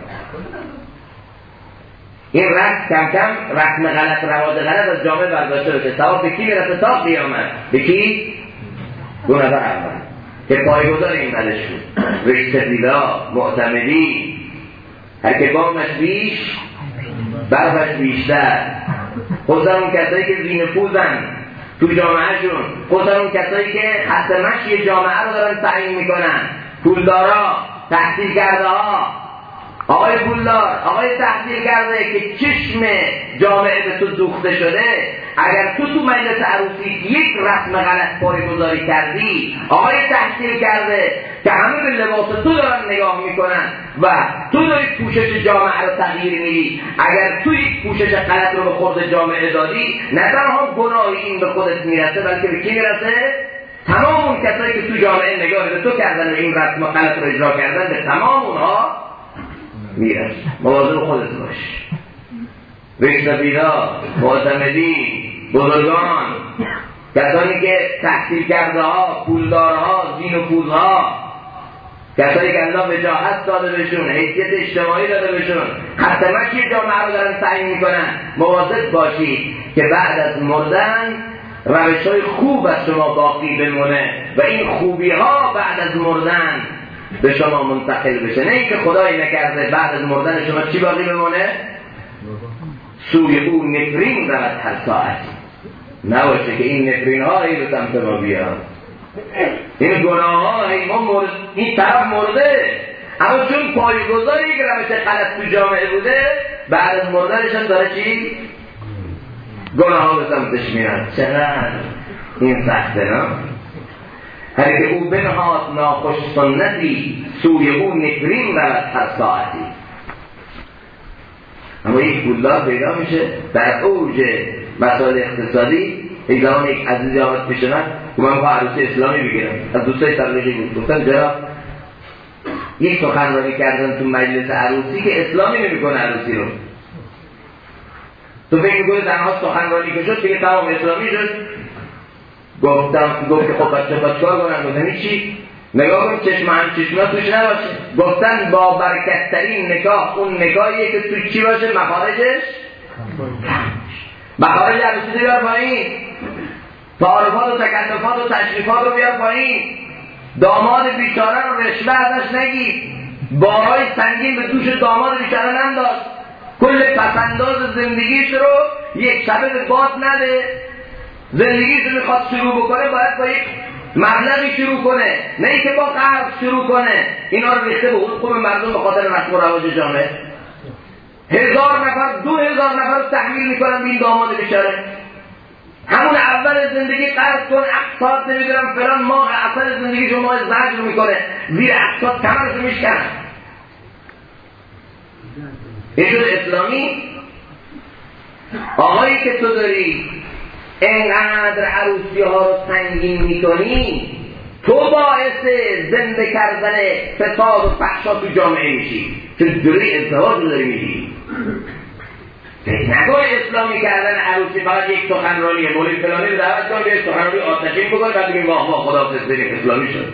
[SPEAKER 1] این رسم کم کم رسم غلط، رواج غلط از جامعه برداشته بشه. ثواب به کی میرسه تا قیامت؟ به کی؟ دو نفر اول که پایه‌گذار این بدش بود، رشته‌دیدا، معتمدی، هر که بامش بیش برفش بیشتر. خصوصا اون کسایی که ذی نفوذن تو جامعهشون، خصوصا اون کسایی که حتی مشی جامعه رو دارن تعیین میکنن، پولدارا، تحصیل کرده ها. آقای پولدار، آقای تحصیل کرده که چشم جامعه به تو دوخته شده، اگر تو مجلس عروسی یک رسم غلط پایه‌گذاری کردی، آقای تحصیل کرده که همه به لباس تو دارن نگاه میکنن و تو داری پوشش جامعه رو تغییر میدی، اگر تو یک پوشش غلط رو به خود جامعه دادی، نه تنها گناه این به خودت میرسه بلکه به کی میرسه؟ تمام اون کسایی که تو جامعه نگاه به تو کردن و این رسم غلط رو اجرا کردن به تمام اونها میرسه. مواظب خودت باش. رشته‌دیدا، معتمدی، بزرگان، کسانی که تحصیل کرده ها، پولدارها، ذی نفوذها، کسایی که الله وجاهت داده بهشون، حیثیت اجتماعی داده بهشون، حتما که جامعه رو دارن تعیین میکنن، مواظب باشید که بعد از مردن روش‌های خوب از شما باقی بمونه و این خوبی ها بعد از مردن به شما منتقل بشه. نه اینکه خدایی نکرده بعد از مردن شما چی باقی بمونه؟ سوی او نفرین رود هر ساعت. نباشه که این نفرین ها ای به سمت ما بیان، این گناه ها این طرف مرده، اما چون پایه‌گذاری که روش غلط تو جامعه بوده بعد از مردنش هم داره چی؟ گناه ها به سمتش میاد. چقدر این سخته نه؟ هر که او بنهاد ناخوش سنتی، سوی او نفرین رود هر ساعتی. اما یک پولدار پیدا میشه در اوج مسائل اقتصادی، یک زمان یک عزیزی آمد پیش من که من با عروسی اسلامی بگیرم، از دوستای تبلیغی بود. گفتم جناب یک سخنرانی کردن تو مجلس عروسی که اسلامی نمیکنه عروسی رو، تو فکر میکنی تنها سخنرانی که شد دیگه تمام اسلامی شد؟ گفت که خب بچه کار کنن. گفتم چی؟ نگاه کن چشمه توش نباشه. گفتن با برکت‌ترین نکاح اون نکاحیه که توش چی باشه؟ مخارج عروسی بیار پایین، تعارفات و تکلفات و تشریفات رو بیار پایین، داماد بیچاره رو رشوه ازش نگیر، بارهای سنگین به دوش داماد بیچاره ننداز، کل پسنداز زندگیش رو یک شبه به باد نده. زندگیش رو میخواد شروع بکنه باید با یک مبلغی شروع کنه، نه اینکه با قرض شروع کنه. اینا رو ریخته به حقوق مردم به خاطر رسم و رواج جامعه. 1000 نفر 2000 نفر رو تحمیل میکنن به این داماد بیچاره. همون اول زندگی قرض کن، اقساط نمیدونم فلان، ماه اول زندگی شما زجر میکنه، زیر اقساط کمرش رو میشکنه. این شد اسلامی. آقایی که تو داری اینقدر عروسی ها رو سنگین میکنی، تو باعث زنده کردن فساد و فحشا تو جامعه میشی، چون جلوی ازدواج رو داری میگی. نگاه اسلامی کردن عروسی فقط یک سخنرانیه، مولوی فلانی رو دعوت کن به سخنرانی آتشین بکنه بعد بگیم واه واه خداحافظ اسلامی شد.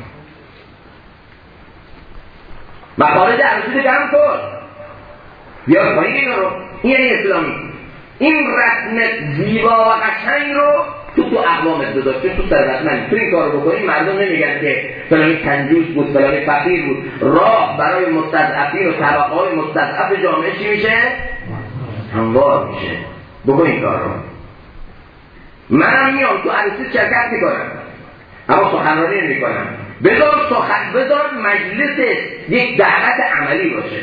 [SPEAKER 1] مخارج عروسی رو کم کن، بیار پایین اینا رو. این یعنی اسلامی. این رسم زیبا و قشنگ رو تو اقوامت بذار، تو ثروتمند تو این کار رو بکنی، مردم نمیگن که فلانی کنجوس بود، فلانی فقیر بود. راه برای مستضعفین و طبقه‌های مستضعف جامعه چی میشه؟ هموار میشه. بکن این کار رو. منم میام تو عروسی شرکت میکنم اما سخنرانی نمیکنم. بذار مجلس یک دعوت عملی باشه.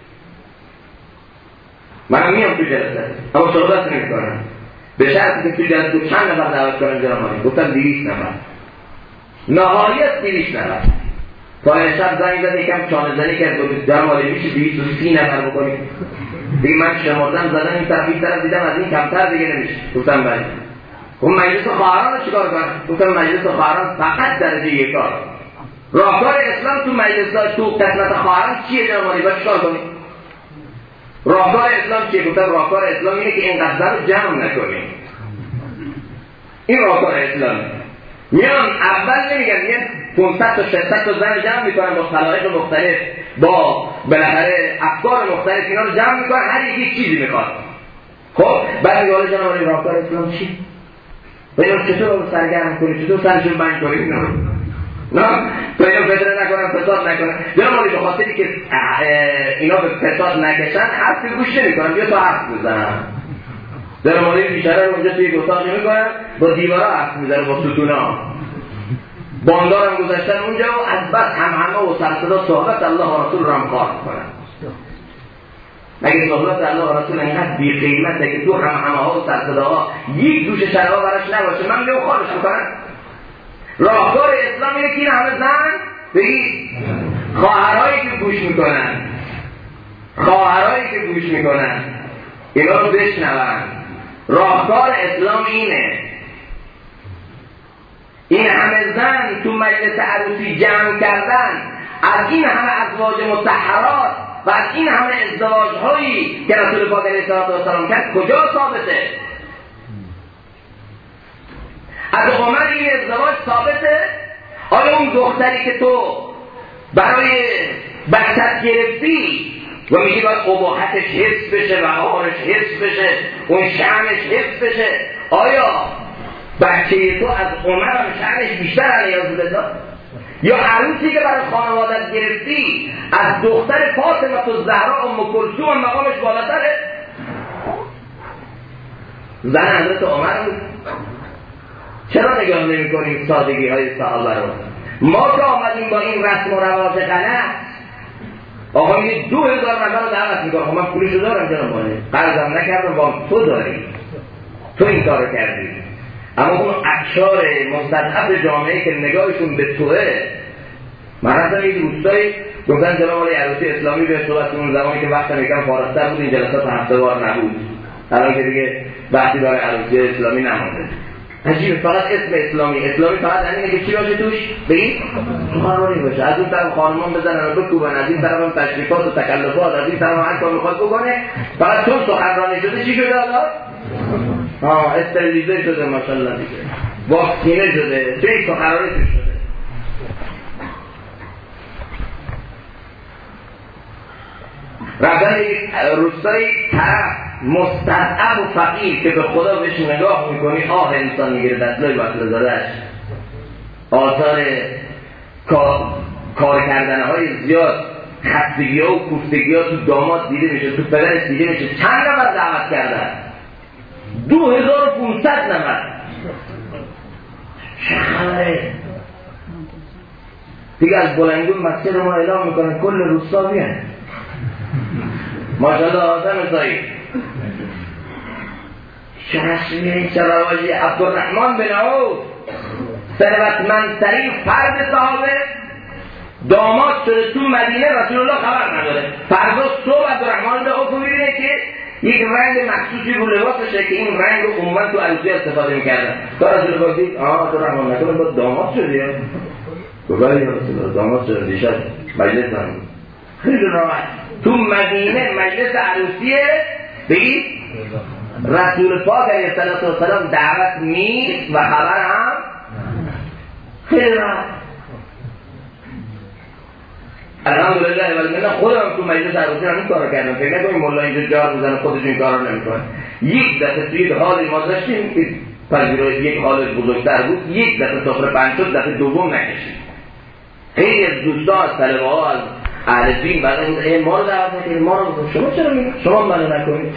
[SPEAKER 1] منم میام تو جلسه اما صحبت نمیکنم، به شرطی که تو جلسه چند نفر دعوت کنم جناب عالی. گفتم 200 نفر، نهایت 200 نفر. فلان شب زنگ زد یکم چانه زنی کرد گفت در مالی میشه 230 نفر بکنیم دیگه من شمردم زدم این طرف دیدم از این کمتر دیگه نمیشه. گفتم بله. اون مجلس خواهران رو چیکار کنم؟ گفتم مجلس خواهران فقط درجه یکار. راهکار اسلام تو مجلس تو قسمت خواهران چیه جناب عالی؟ با چیکار کنیم؟ راهکار اسلام چیه؟ گفتم راهکار اسلام اینه که این قضا رو جمع نکنیم. این راهکار اسلام. میان اول نمیگن میان 500 تا 600 تا زن جمع میکنن با خلایق مختلف، با بالاخره افکار مختلف اینا رو جمع میکنن، هر یک چیزی میخواد. خب بعد میگه جناب عالی راهکار اسلام چی؟ ببینم چطور رو سرگرم کنی، چطور سرشون بند کنی اینا رو. نه ببینم فطره نکنن، فساد نکنن. جناب عالی به خاطری که اینا به فساد نکشن حرفی گوش نمیکنن، بیا تو حرف بزن. جناب عالی بیچاره رو اونجا توی اتاق نمیکنن، با دیوارا حرف میزنه، با ستونا. باندار هم گذاشتن اونجا و از بس همه و سرصدا صحبت الله و رسول رو هم خواهد کنن. اگه صحبت الله و رسول اینقدر بی قیمته که تو همه ها و سرصداها یک دوش شرابا براش نباشه، من میام خارش میکنم. راهکار اسلام اینه که این همه زن بگید خواهرهایی که گوش میکنن، خواهرهایی که گوش میکنن اینا رو بشنون. راهکار اسلام اینه. این همه زن تو مجلس عروسی جمع کردن، از این همه ازواج مطهرات و از این همه ازدواج هایی که رسول پاک علیه السلام کرد کجا ثابته؟ از عمر این ازدواج ثابته؟ آیا اون دختری که تو برای بچت گرفتی و میگی باید اباحتش حفظ بشه و آهارش حفظ بشه، اون شأنش حفظ بشه، آیا بچه تو از عمر هم شأنش بیشتر علیه السلام؟ یا عروسی که برای خانوادت گرفتی از دختر فاطمه الزهرا ام کلثوم مقامش بالاتره؟ زن حضرت عمر بود. چرا نگاه نمی کنیم سادگی های صحابه رو؟ ما که آمدیم با این رسم و رواج غلط، آقا میگه 2000 نفر رو دعوت میکنم، من پولشو دارم جناب عالی، قرضم نکردم، با تو داری، تو این کارو کردی. اما اون اقشار مستضعف جامعه که نگاهشون به توه، من رفتم یه دوستایی گفتن جناب عالی عروسی اسلامی به صحبت اون زمانی که وقتم یکم فارغ‌تر بود، این جلسات هفته‌وار نبود، الان که دیگه وقتی برای عروسی اسلامی نمونده. عجیبه، فقط اسم اسلامی فقط همینه که چی باشه توش؟ بگید سخنرانی باشه، از اون طرف خانمان بزنن و بکوبن، از این طرف هم تشریفات و تکلفات، از این طرف هر کار میخواد بکنه، فقط چون سخنرانی شده چی شده حالا؟ استریلیزه شده ماشاءالله دیگه، واکسینه شده، چه سخنرانی شده. رفتن یک روستایی طرف مستضعف و فقیر که به خدا بهش نگاه میکنی آه انسان میگیره، دستلای بطل زادهش، آثار کار کردنه های زیاد، خستگی ها و کوفتگی ها تو داماد دیده میشه، تو پدرش دیده میشه. چند نفر دعوت کردن؟ 2500 نفر. چه خبره؟ دیگه از بلنگون مسجد ما اعلام میکنن کل روستا بیان، ماشاءالله آدم زایی. چه رسمیه، چه رواجی. عبدالرحمن بن عوف ثروتمندترین فرد صحابه داماد شده تو مدینه، رسول الله خبر نداره. فردا صبح عبدالرحمن بن عوف میبینه که یک رنگ مخصوصی رو لباسشه که این رنگ رو عموما تو عروسی استفاده میکردن. تا رسول الله دید عبدالرحمن نکنه با داماد شدی؟ گفت یا رسول الله داماد شده دیشب مجلس هم خیلی راحت تو مدینه مجلس عروسیه، بگید رسول پاک علیه السلام دعوت نیست و خبر هم خیلی راحت. الحمدلله ولی من خودم تو مجلس عروسی هم این کارو کردم. فکر نکنید مولا اینجا جار میزنه خودش این کارو نمیکنه. یک دفعه توی حالی ما داشتیم که پذیرای یک حالش بزرگتر بود، یک دفعه سفره بند شد، دفعه دوم نکشید. خیلی از دوستان از طلبه ها از اهل دین بعد ما رو دعوت نکنید، ما رو بکنید، شما چرا میگید؟ شما منو نکنید.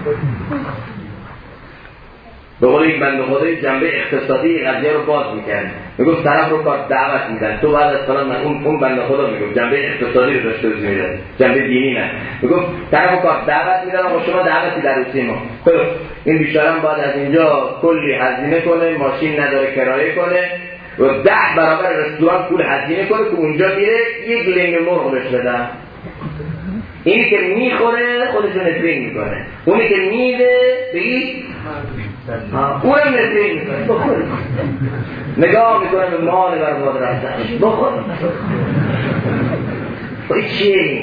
[SPEAKER 1] به قول این بنده خدای جنبه اقتصادی قضیه رو باز میکنه، میگفت طرف رو کار دعوت میدن، تو بعد از فلان من اون بنده خدا میگفت جنبه اقتصادی رو داشته باشید میدن، جنبه دینی نه. میگفت طرف رو کار دعوت میدن و شما دعوتی در روسی ما، این بیچاره هم باید از اینجا کلی هزینه کنه، ماشین نداره کرایه کنه، و 10 برابر رستوران پول هزینه کنه که اونجا میره یک لنگ مرغ بهش بدن. اینی که میخوره خودشو نفرین میکنه، اونی که میده بگید اونم نفرین میکنه. بخور نگاه میکنه به مال برباد رفتنش، بخور چیه؟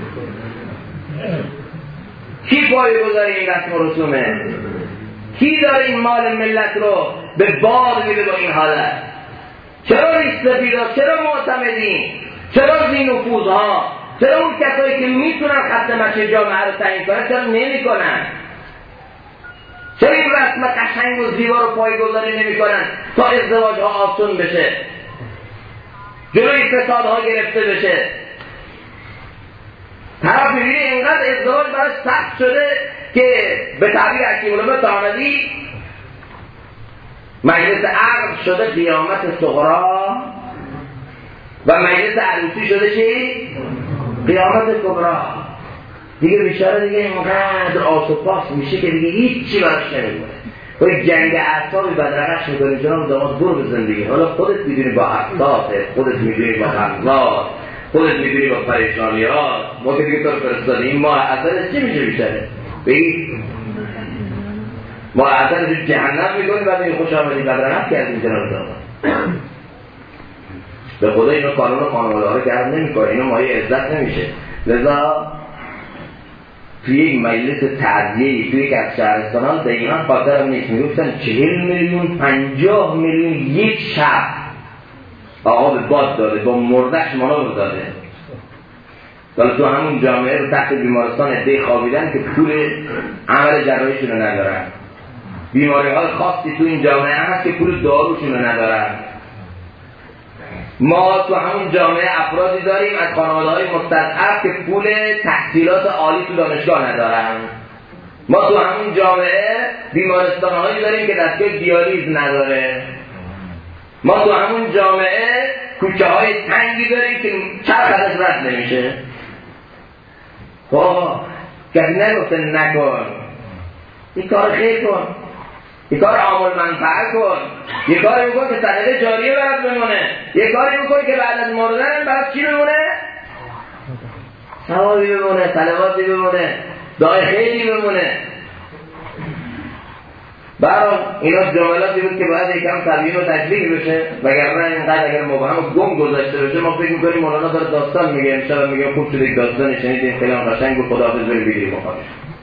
[SPEAKER 1] کی پای گذاری این رسم و رسومه؟ کی داره این مال ملت رو به باد میده با این حالت؟ چرا ریستفیدا؟ چرا معتمدین؟ چرا زین نفوذها؟ چرا اون کسایی که میتونن خط مشی جامعه رو تعیین کنن چرا نمی کنن؟ چرا این رسم قشنگ و زیبا رو پایه‌گذاری نمی کنن تا ازدواج ها آسون بشه، جلوی فسادها گرفته بشه؟ طرف میبینی اینقدر ازدواج براش سخت شده که به تعبیر حکیم العلماء تانوی مجلس عقد شده قیامت صغرا و مجلس عروسی شده چی؟ قیامت کبرا. دیگه بیچاره دیگه اینقدر آسوپاس میشه که دیگه هیچی براش نمیکنه. خب جنگ اعصابی بدرقش میکنه جناب داماد برو به زندگی. حالا خودت میدونی با احساسه، خودت میدونی با اخلاق، خودت میدونی با پریشانیات. ما که دیگه تو رو فرستادیم این ماه اثرش چی میشه بیشتره؟ بگید ما اثرش جهنم میکنیم بعد این خوش آمدی بدرقش کردیم جناب داماد. به خدا اینو قانون خانواده ها رو گرم نمی کنه، اینو مایه عزت نمیشه. لذا توی یک مجلس تعزیه‌ای توی یک از شهرستان ها دقیقا خاطرم نیست میگفتن 40 میلیون 50 میلیون یک شب آقا به باد داده، با مردش مانا رو داده. ولی تو همون جامعه رو تحت بیمارستان عده خوابیدن که پول عمل جراحیشون رو ندارن. بیماری های خاصی تو این جامعه هست که پول داروشون رو ندارن. ما تو همون جامعه افرادی داریم از خانواده‌های مستضعف که پول تحصیلات عالی تو دانشگاه ندارن. ما تو همون جامعه بیمارستان‌هایی داریم که دستگاه دیالیز نداره. ما تو همون جامعه کوچه‌های تنگی داریم که چرخ ازش رد نمیشه. کسی نگفته نکن، این کار خیر کن، یه کار عامل منفعه کن، یه کاری بکن که صدقه جاریه برات بمونه، یه کاری بکن که بعد از مردن برات چی بمونه؟ ثوابی بمونه، صلواتی بمونه، دعای خیلی بمونه. برام اینا جملاتی بود که باید یکم تبیین و تجلیل بشه، وگرنه اینقدر اگر مبهم و گم گذاشته بشه ما فکر می‌کنیم مولانا داره داستان میگه، امشب میگه خوب شد یک داستان شنیدیم خیلی قشنگ بود، خداحافظ بریم بگیریم مخالف.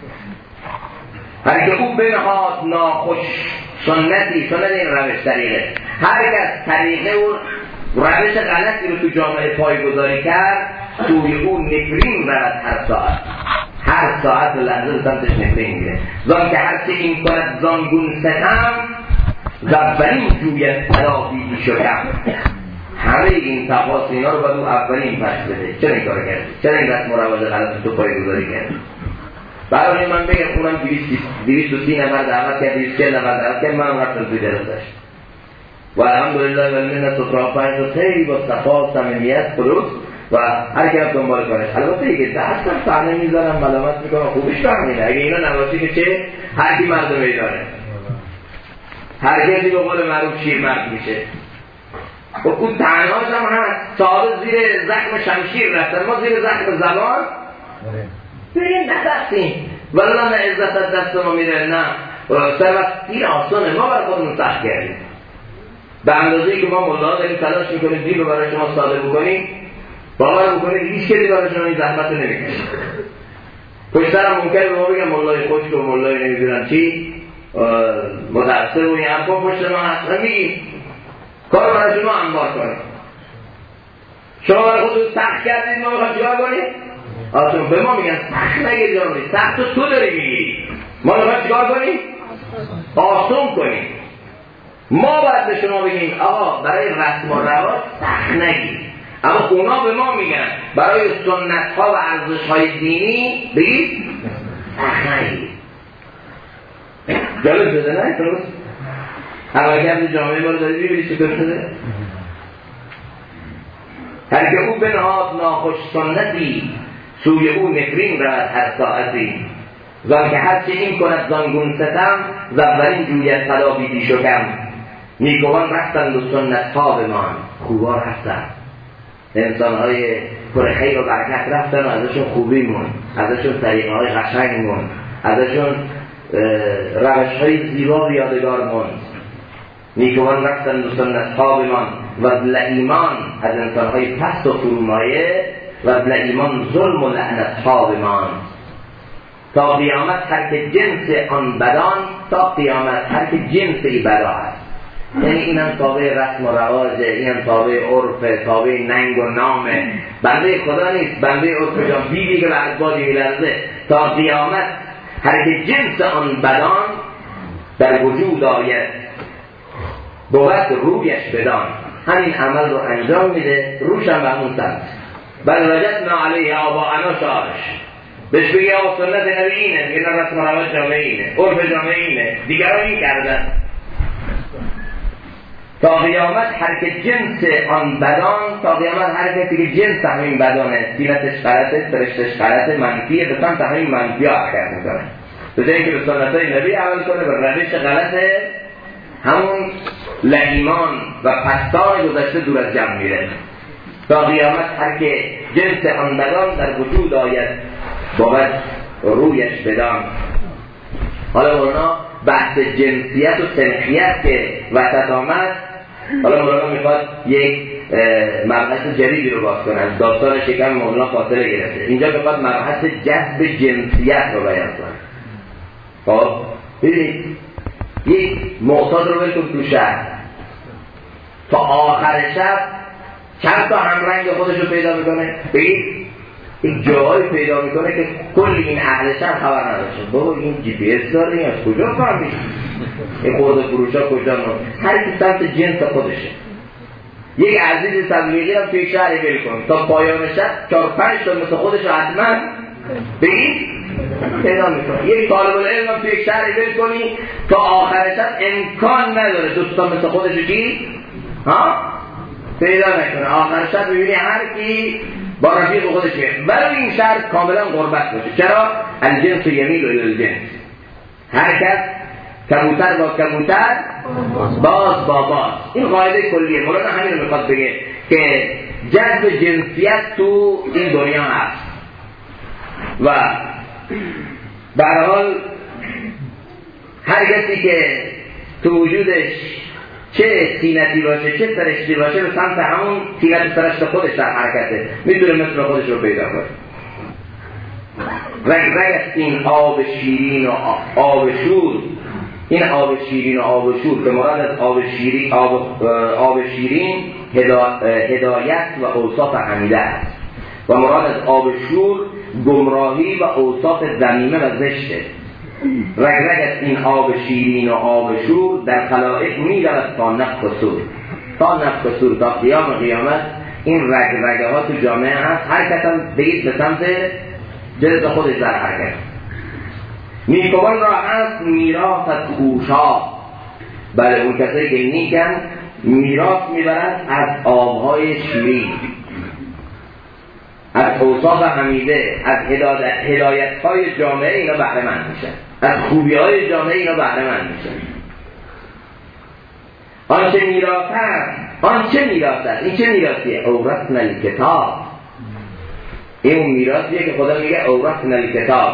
[SPEAKER 1] هر که او بنهاد ناخوش سنتی، سنت این روش طریقه، هر کس طریقه و روش غلطی رو تو جامعه پایگذاری کرد توی اون نفرین برد هر ساعت و لحظه رو سمتش نفرین میره. زان که هرچه این کند زانگون ستم زبرین جویت تلافی شکم. همه این تقاس اینا رو باید اون اولین پس بده. چرا این کار کردی؟ چرا این رسم و رواج غلط تو پایگذاری کردی؟ برای من بگم اونم 230 نفر دعوت کرد، 240 نفر دعوت کرد، منم رفتم توی جلسش و الحمدلله و المنت و ترافنج و خیلی با صفا و صمیمیت خلوص و هر کی هم دنبال کنه. البته دیگه دستم صحنه میذارم ملامت میکنم خوبش فهمیده. اگه اینا نباشه که چه هر کی مردمی داره، هر کسی به قول معروف شیر مرد میشه. و اون تنهاش هم هست، صاحب زیر زخم شمشیر رفتن، ما زیر زخم زبان بریم ندستیم والله نه عزت از دست ما میره، نه سر وقت این آسانه ما بر خودمون سخت کردیم. به اندازه‌ای که ما ملاها داریم تلاش میکنیم دین رو برای شما ساده بکنیم، باور بکنید هیچ کسی برای شما این زحمت رو نمیکنه. پشت سرم ممکنه به ما بگم ملای خشک و ملای نمیدونم چی متأثر و این حرفا پشت ما هست، میگیم کار برای شما انبار کنیم. شما برای خودتون سخت کردید ما میخوایم چیکار کنیم؟ آسون به ما میگن سخت نگیری جانبی، سخت تو داری میگیری، ما میخوایم چیکار کنیم؟ آسون کنیم. ما باید به شما بگیم آقا برای رسم و رواج سخت نگیر، اما اونا به ما میگن برای سنت ها و ارزش های دینی بگید سخت نگیر. جالب شده نه؟ درست؟ عملکرد جامعه ما رو دارید میبینید چطور شده؟ هر که او بنهاد ناخوش سنتی سوی او نفرین رود هر ساعتی. زان که هرچه این کند زانگون ستم زبرین جوید خدا بیدی شکم. نیکوان رفتند و سنت ها بمان. خوبا رفتن، انسان های پر خیر و برکت رفتن و ازشون خوبی مون، ازشون طریقه های قشنگ مون، ازشون روش های زیبا یادگار مون. نیکوان رفتند و سنت ها بمان و لئیمان از انسان های پست و فرومایه و لئیمان ظلم و لعنت ها بمان. تا قیامت هر که جنس آن بدان، تا قیامت هر که جنس ای بدا است. یعنی اینم تابع رسم و رواجه، اینم تابع عرف، تابع ننگ و نامه، بنده خدا نیست، بنده عرف جان بیبی که بعد بادی میلرزه. تا قیامت هر که جنس آن بدان در وجود آید، بود رویش بدان. همین عمل رو انجام میده، روشم به همون سمت. بل وجدنا علیه آباءنا شارش، بهش بگی آقا سنت نبی اینه، میگه نه رسم و رواج جامعه اینه، عرف جامعه اینه، دیگران این کردن. تا قیامت هر که جنس آن بدان، تا قیامت هر کسی که جنس همین بدانه، سیرتش غلطه، سرشتش غلطه، منفیه، به سمت همین منفی ها حرکت میکنه. به جای اینکه به سنت های نبی عمل کنه، به روش غلطه، همون لئیمان و پستان گذشته دور از جمع میره. تا قیامت هر که جنس آن بدان در وجود آید، باید رویش بدان. حالا مولانا بحث جنسیت و سنخیت که وسط آمد، حالا مولانا میخواد یک مبحث جدیدی رو باز کنه. داستان شکم مولانا فاصله گرفته، اینجا میخواد مبحث جذب جنسیت رو بیان کنه. خب ببینید، یک معتاد رو بلکن تو شهر، تا آخر شب چند تا همرنگ خودش رو پیدا میکنه. بگید یک جاهایی پیدا میکنه که کل این اهل شهر خبر نداشته. بابا این جی پی اس داره، این از کجا فهمید؟ این خورده فروش ها کجا نمید؟ هر کی سمت جنس خودشه. یک عزیز تبلیغی هم توی شهر بل کن، تا پایان شب 4-5 تا مثل خودش رو حتما بگید پیدا میکنه. یک طالب العلم هم توی شهر بل کنی، تا آخر شب امکان نداره دوستان مثل خودش رو کی پیدا نکنه. آخر شب ببینی هر کی با رفیق خودش میاد، ولی این شهر کاملا غربت باشه. چرا؟ الجنس یمیل الی الجنس، هر کس کبوتر با کبوتر، باز با باز. این قاعده کلیه. مولانا همین رو میخواد بگه که جذب جنسیت تو این دنیا هست و به هر حال هر کسی که تو وجودش چه سینتی باشه چه سرشتی باشه، به سمت همون سینت سرشت خودش در حرکته، میتونه مثل خودش رو پیدا کنه. رگ رگ است این آب شیرین و آب شور. این آب شیرین و آب شور که مراد از آب شیرین هدایت و اوصاف حمیده است و مراد از آب شور گمراهی و اوصاف ذمیمه و زشته. رگ رگ است این آب شیرین و آب شور، در خلائق می‌رود تا نفخ صور. تا نفخ صور، تا قیامت این رگ رگه ها تو جامعه هست. هر کس هم بگید به سمت جلد خودش در حرکت. نیکوان را هست میراث از خوشا. بله، اون کسایی که نیکن میراث میبرند از آبهای شیرین، از اوصاف حمیده، از هدایت‌های جامعه اینا بهره مند میشن، از خوبی‌های جامعه اینا بهره مند میشن. آنچه میراث است، این چه میراثیه؟ اورثنا الکتاب. این میراثیه که خدا میگه اورثنا الکتاب.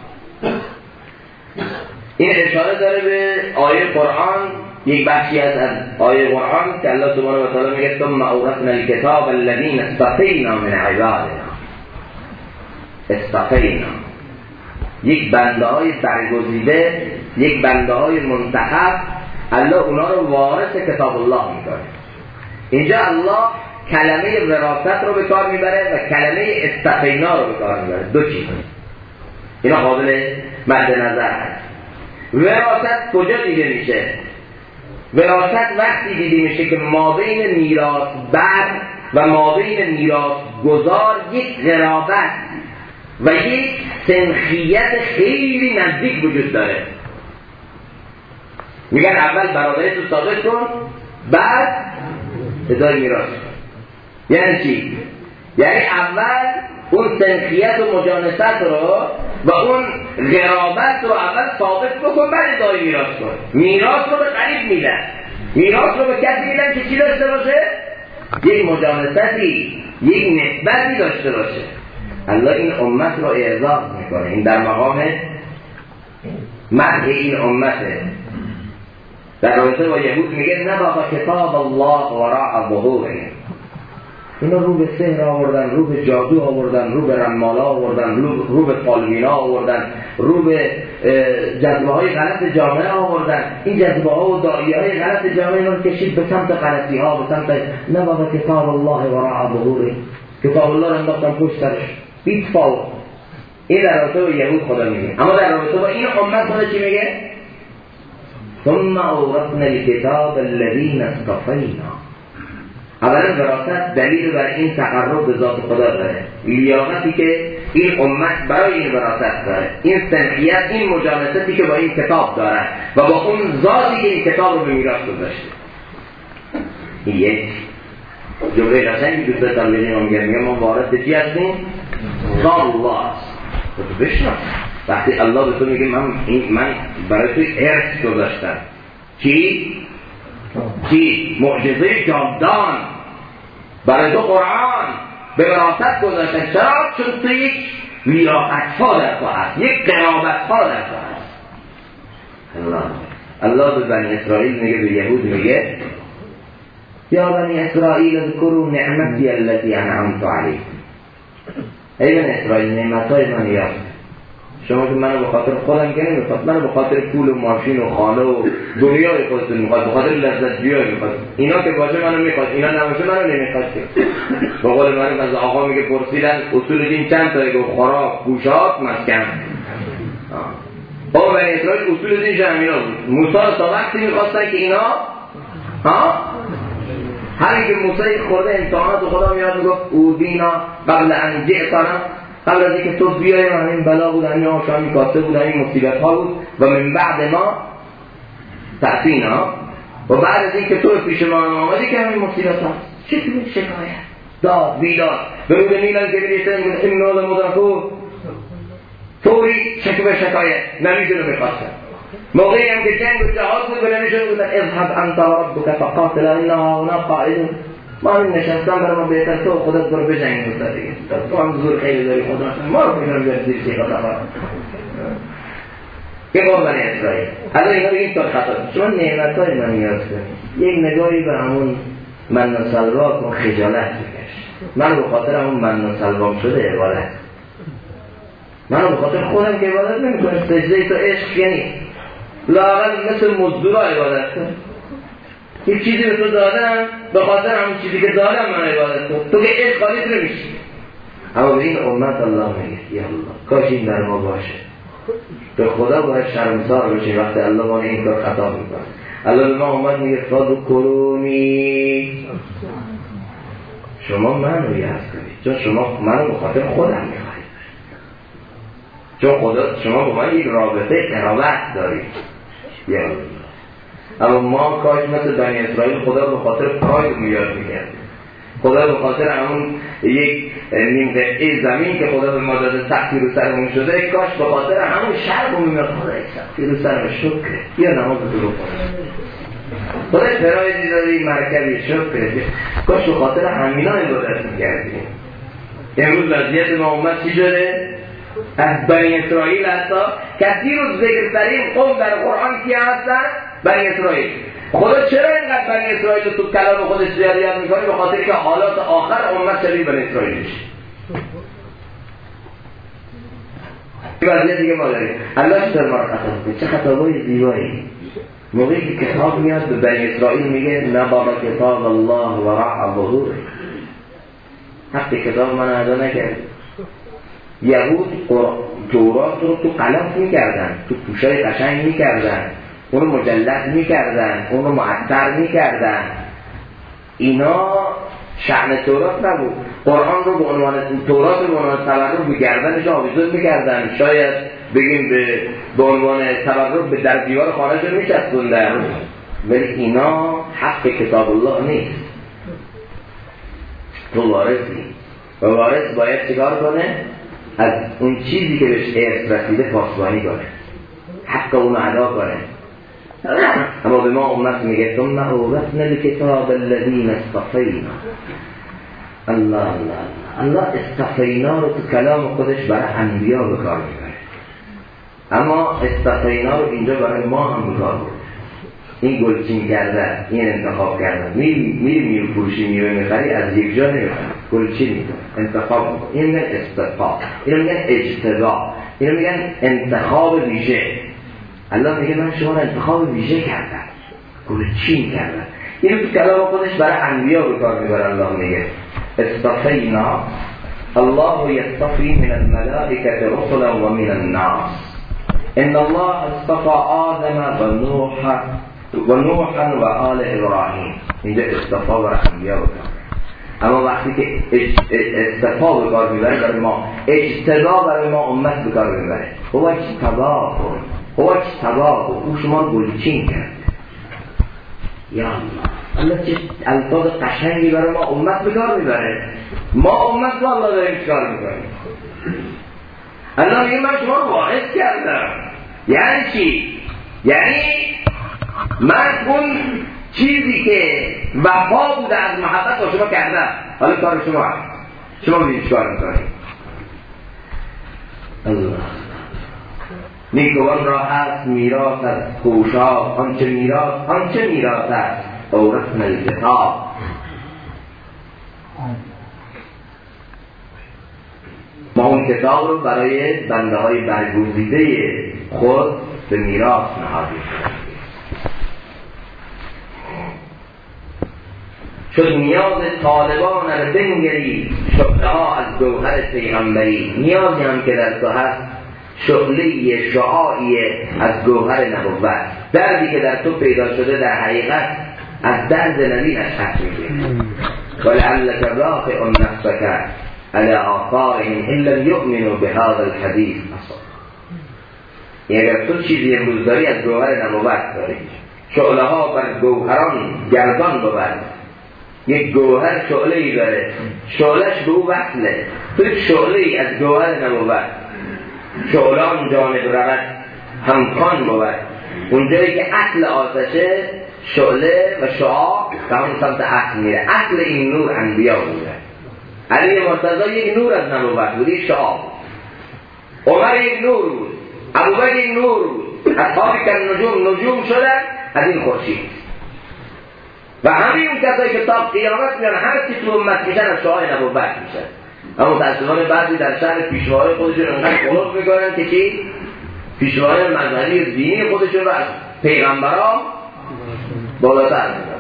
[SPEAKER 1] این اشاره داره به آیه قرآن، یک بخشی از آیه قرآن که الله سبحانه و تعالی میگه ثم اورثنا الکتاب الذین اصطفینا من عبادنا. اصطفینا، یک بنده های برگزیده، یک بنده های منتخب، الله اونا رو وارث کتاب الله میکنه. اینجا الله کلمه وراثت رو به کار میبره و کلمه اصطفینا رو به کار میبره. دو چیز اینا قابل مد نظر هست. وراثت کجا دیده میشه؟ وراثت وقتی دیده میشه که مابین میراث بر و مابین میراث گذار یک قرابت و یک سنخیت خیلی نزدیک وجود داره. میگن اول برادری تو ثابت کن، بعد ادای میراث. یعنی چی؟ یعنی اول اون سنخیت و مجانست رو و اون غرابت رو اول ثابت بکن، بعد ادای میراث کن. میراث رو به قریب میدن. میراث رو به کسی میدن که چی داشته باشه؟ یک مجانستی، یک نسبتی داشته باشه. الله این امت رو اعزاز میکنه. این در مقام مدح این امته. در رابطه با یهود میگه نباقا کتاب الله وراء ظهورهم. اینا رو به سحر آوردن، رو به جادو آوردن، رو به رمالا آوردن، رو به پالمینا آوردن، رو به جذبه های غلط جامعه آوردن. این جذبه ها و داعیه های غلط جامعه اینا رو کشید به سمت غلطی ها، به سمت نباقا کتاب الله وراء ظهورهم. کتاب الله رو انداختن پشت سرش. بیت فاو. این در رابطه با یهود خدا میگه. اما در رابطه با این امت خدا چی میگه؟ ثم اورثنا الكتاب الذين اصطفینا. اولا وراثت دلیل بر این تقرب به ذات خدا داره، لیاقتی که این امت برای این وراثت داره، این سنخیت، این مجالستی که با این کتاب داره و با اون ذاتی که این کتاب رو به میراث گذاشته. این یک جمله قشنگی دوست دارم بگم، میگم ما وارث چی هستیم؟ کتاب الله است. تو بشنو وقتی الله به تو میگه من برای تو ارث گذاشتم. چی؟ معجزه جاودان برای تو قرآن به وراثت گذاشتن. چرا؟ چون تو یک لیاقت‌ها در تو هست، یک قرابت‌ها در تو هست. الله به بنی اسرائیل میگه، به یهود میگه یا بنی اسرائیل اذکروا نعمتی التي انعمت علیکم. ای بنی اسرائیل نعمت‌های من یاد. شما که منو به خاطر خودم که نمیخواد، منو به خاطر پول و ماشین و خانه و دنیای خودتون میخواد، به خاطر لذت جویی میخواد. اینا که باشه منو میخواد، اینا نباشه منو نمیخواد. به قول من از آقا میگه پرسیدن اصول دین چند تا؟ گفت خوراک، پوشاک، مسکن. بابا بنی اسرائیل اصول دینش همینا بود. موسی تا وقتی میخواستن که اینا هر که موسی خورده امتحانات خدا میاد میگفت اودینا قبل ان جئتنا، قبل از اینکه تو بیای من این بلا بود، همین آشامی کاسته بود، همین مصیبت ها بود و من بعد ما تأتینا، و بعد از اینکه تو پیش ما آمدی که همین مصیبت ها. چه کنید؟ شکایت، داد، بیداد. به رود نیلان که بیدیشتن میگن این نال مدرکو طوری شکوه شکایت نمیشه رو میخواستن. موقعی هم که جنگ و جهاد بود به نمیشه رو بودن اذهب انت و ربک فقاتل انها هنا قائدون. ما هم نشستم برای ما بهتر تو خودت برو بجنگ بودن دیگه. تو هم زور خیلی داری خدا ما رو بگیرم بیاد زیر شیخ خدا فرم. که قوم بنی اسرائیل حالا اینا بگیم تا خطا شما نعمتهای من یاد کنید. یک نگاهی به همون من و سلوا کن، خجالت بکش. من به خاطر همون من و سلوام شده عبادت، من به خاطر خودم که عبادت نمی‌کنم. سجده تو عشق یعنی لااقل مثل مزدورا عبادت کن. یک چیزی به تو دادم، به خاطر همون چیزی که دادم من عبادت کن. تو که عشق خالیت نمیشی. اما به این امت الله میگه یا الله کاش این در ما باشه. به خدا باید شرمسار بشیم وقتی الله ما این کار خطا میکنه. الله به ما اومد میگه فذکرونی، شما من رو یاد کنید، چون شما منو به خاطر خودم میخواید، چون خدا شما با من یک رابطه قرابت دارید یا الله. اما ما کاش مثل بنی اسرائیل خدا به خاطر پراید میاد میکرد، خدا به خاطر همون یک نیم قطعه زمین که خدا به ما داده سختی رو سرمون شده، کاش به خاطر همون شرق رو میاد خدا یک سختی رو سرم شکره یا نماز رو کنه. خدا فرایدی داری مرکبی شکره، کاش به خاطر همینا عبادت میکردیم. امروز وضعیت ما اومد چی شده؟ از بنی اسرائیل حتی کسی رو ذکر ترین قوم در قرآن کیا هستن؟ بنی اسرائیل. خدا چرا اینقدر بنی اسرائیل رو تو کلام خودش زیاد یاد میکنه؟ به خاطر که حالات آخر امت شبیه بنی اسرائیل میشه. این وضعیت دیگه ما داریم. الله چطور ما رو خطا میکنه؟ چه خطابای زیبایی. موقعی که کتاب میاد به بنی اسرائیل میگه نباقا کتاب الله وراء ظهورهم. حق کتاب من ادا نکرد. یهود تورات رو تو قلم میکردن، تو پوشای قشنگ میکردن، اونو مجلد میکردن، اونو معطر میکردن. اینا شأن تورات نبود. قرآن رو به عنوان تورات رو به عنوان تبرک به گردنش آویزون میکردن، شاید بگیم به عنوان تبرک به در دیوار خانه‌شون میچسبوندن. ولی اینا حق کتاب الله نیست. تو وارثی و وارث باید چیکار کنه؟ از اون چیزی که بهش ارث رسیده پاسبانی کنه، حق اونو ادا کنه. اما به ما امت میگه ثم اورثنا الکتاب الذین اصطفینا. الله الله اصطفینا رو تو کلام خودش برای انبیا به کار میبره، اما اصطفینا رو اینجا برای ما هم به کار برده. این گلچین کردن، این انتخاب کردن، میری فروشی میوه میخری از یک جا نمیخری، گلچین میکنه، انتخاب میکنه. این میگن استفاق، اینو میگن اجتبا، اینو میگن انتخاب ویژه. الله میگه من شما رو انتخاب ویژه کردم، گلچین کردم. اینو تو کلام خودش برای انبیا به کار میبره. الله میگه استفینا الله یستفی من الملائکه رسلا و من الناس ان الله اصطفى آدم و نوحا و آل ابراهیم. اینجا اصطفا برای انبیا به کار. اما وقتی که اصطفا به کار میبره برای ما، اجتبا برای ما امت به کار میبره. هو اجتبا او شما گلچین کرد. یا الله چه الفاظ قشنگی برای ما امت به کار میبره. ما امت رو الله داریم چه کار میکنیم؟ الله میگه من شما رو واعظ کردم. یعنی چی؟ یعنی من اون چیزی که وفا بوده از محبت با شما کردم، حالا کار شما ببینید چیکار میکنید. الله نیکوان را هست میراث از خوشاب، آنچه میراث است اورثنا الکتاب. ما اون کتاب رو برای بنده های برگزیده خود به میراث نهادیم. چون نیاز طالبان رو بنگری شعله ها از گوهر پیغمبری. نیازی هم که در تو هست شعله شعاعی از گوهر نبوت. دردی که در تو پیدا شده در حقیقت از درد نبی نشأت میگیره. ولعلک راجع نفسک علی آثارهم ان لم یؤمنوا بهذا الحدیث. اگر تو چیزی امروز داری از گوهر نبوت داری، شعله ها بر گوهران گردان بود. یک گوهر شعله ای داره، شعلهش به او وصله. تو شعله ای از گوهر نبوت، شعلان جانب رود همکان بود. اونجایی که اصل آتشه شعله و شعاع به همون سمت اصل میره. اصل این نور انبیا بوده. علی مرتضی یک نور از نبوت بود، یک شعاع. عمر یک نور بود، ابوبکر یک نور بود. اصحابی که نجوم شدن از این خورشید. و همین اون کسایی که تا قیامت میان هر چی تو امت میشن از شعاع نبوت میشن. اما متاسفانه بعضی در شهر پیشوای خودشون انقدر قلوب میکنن که چی؟ پیشوای مذهبی و دینی خودشون رو از پیغمبران بالاتر میکنن.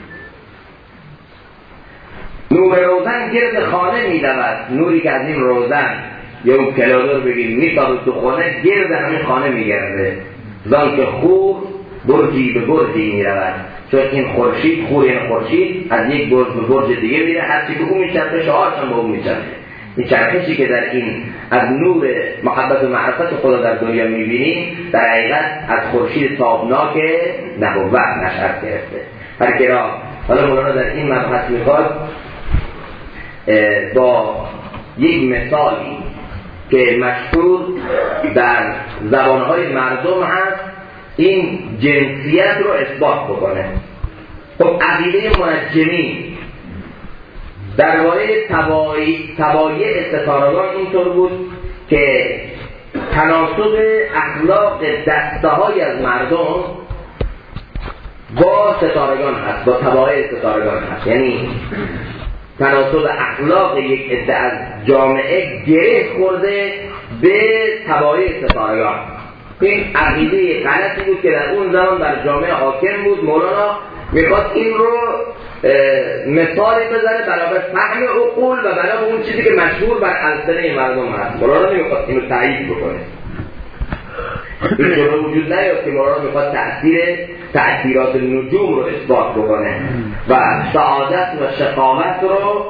[SPEAKER 1] نور روزن گرد خانه میدود. نوری که از این روزن یا اون کلادر بگیم میتابه تو خانه، گرد همین خانه میگرده. زان که خور برجی به برجی میرود. چون این خورشید، خور این خورشید از یک برج به برج دیگه میره. هرچی که اون میچرخه شعاعش هم با اون میچرخه. این چرخشی که در این از نور محبت و معرفت خدا در دنیا میبینیم در حقیقت از خورشید تابناک نبوت نشأت گرفته. هر که را حالا مولانا در این مبحث میخواد با یک مثالی که مشهور در زبانهای مردم هست این جنسیت رو اثبات بکنه. خب عقیده منجمین درباره تبایع ستارگان اینطور بود که تناسب اخلاق دسته های از مردم با ستارگان هست، با تبایع ستارگان هست. یعنی تناسب اخلاق یک عده از جامعه گره خورده به تبایع ستارگان. این عقیده غلطی بود که در اون زمان در جامعه حاکم بود. مولانا میخواد این رو مثالی بزنه برای فهم عقول و برای اون چیزی که مشهور بر السنه مردم هست. مولانا نمیخواد اینو تایید بکنه. این جلو وجود نیاد که مولانا میخواد تأثیرات نجوم رو اثبات بکنه و سعادت و شقاوت رو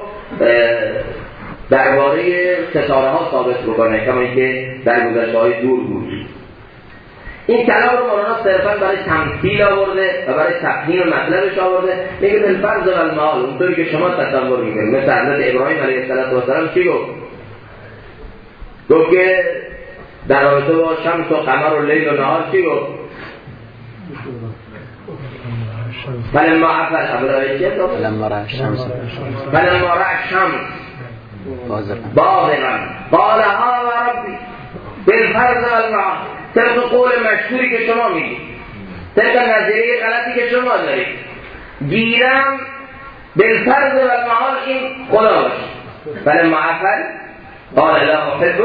[SPEAKER 1] درباره ستاره ها ثابت بکنه، کما اینکه در گذشته‌های دور بود. این کلام رو مولانا صرفاً برای تمثیل آورده و برای تفهیم مطلبش آورده. میگه بالفرض و المحال، اونطوری که شما تصور میکنید. مثل حضرت ابراهیم علیه السلام چی گفت؟ گفت که در رابطه با شمس و قمر و لیل و نهار چی گفت؟ فلما عفل ابرای چه تو؟
[SPEAKER 2] فلما رأى الشمس
[SPEAKER 1] بازغا قال هذا ربی بالفرض والمعاد. طبق قول مشهوری که شما میگید، طبق نظریه غلطی که شما دارید، گیرم بالفرض والمعاد این خدا باشه. فلما عفل قال لا احب.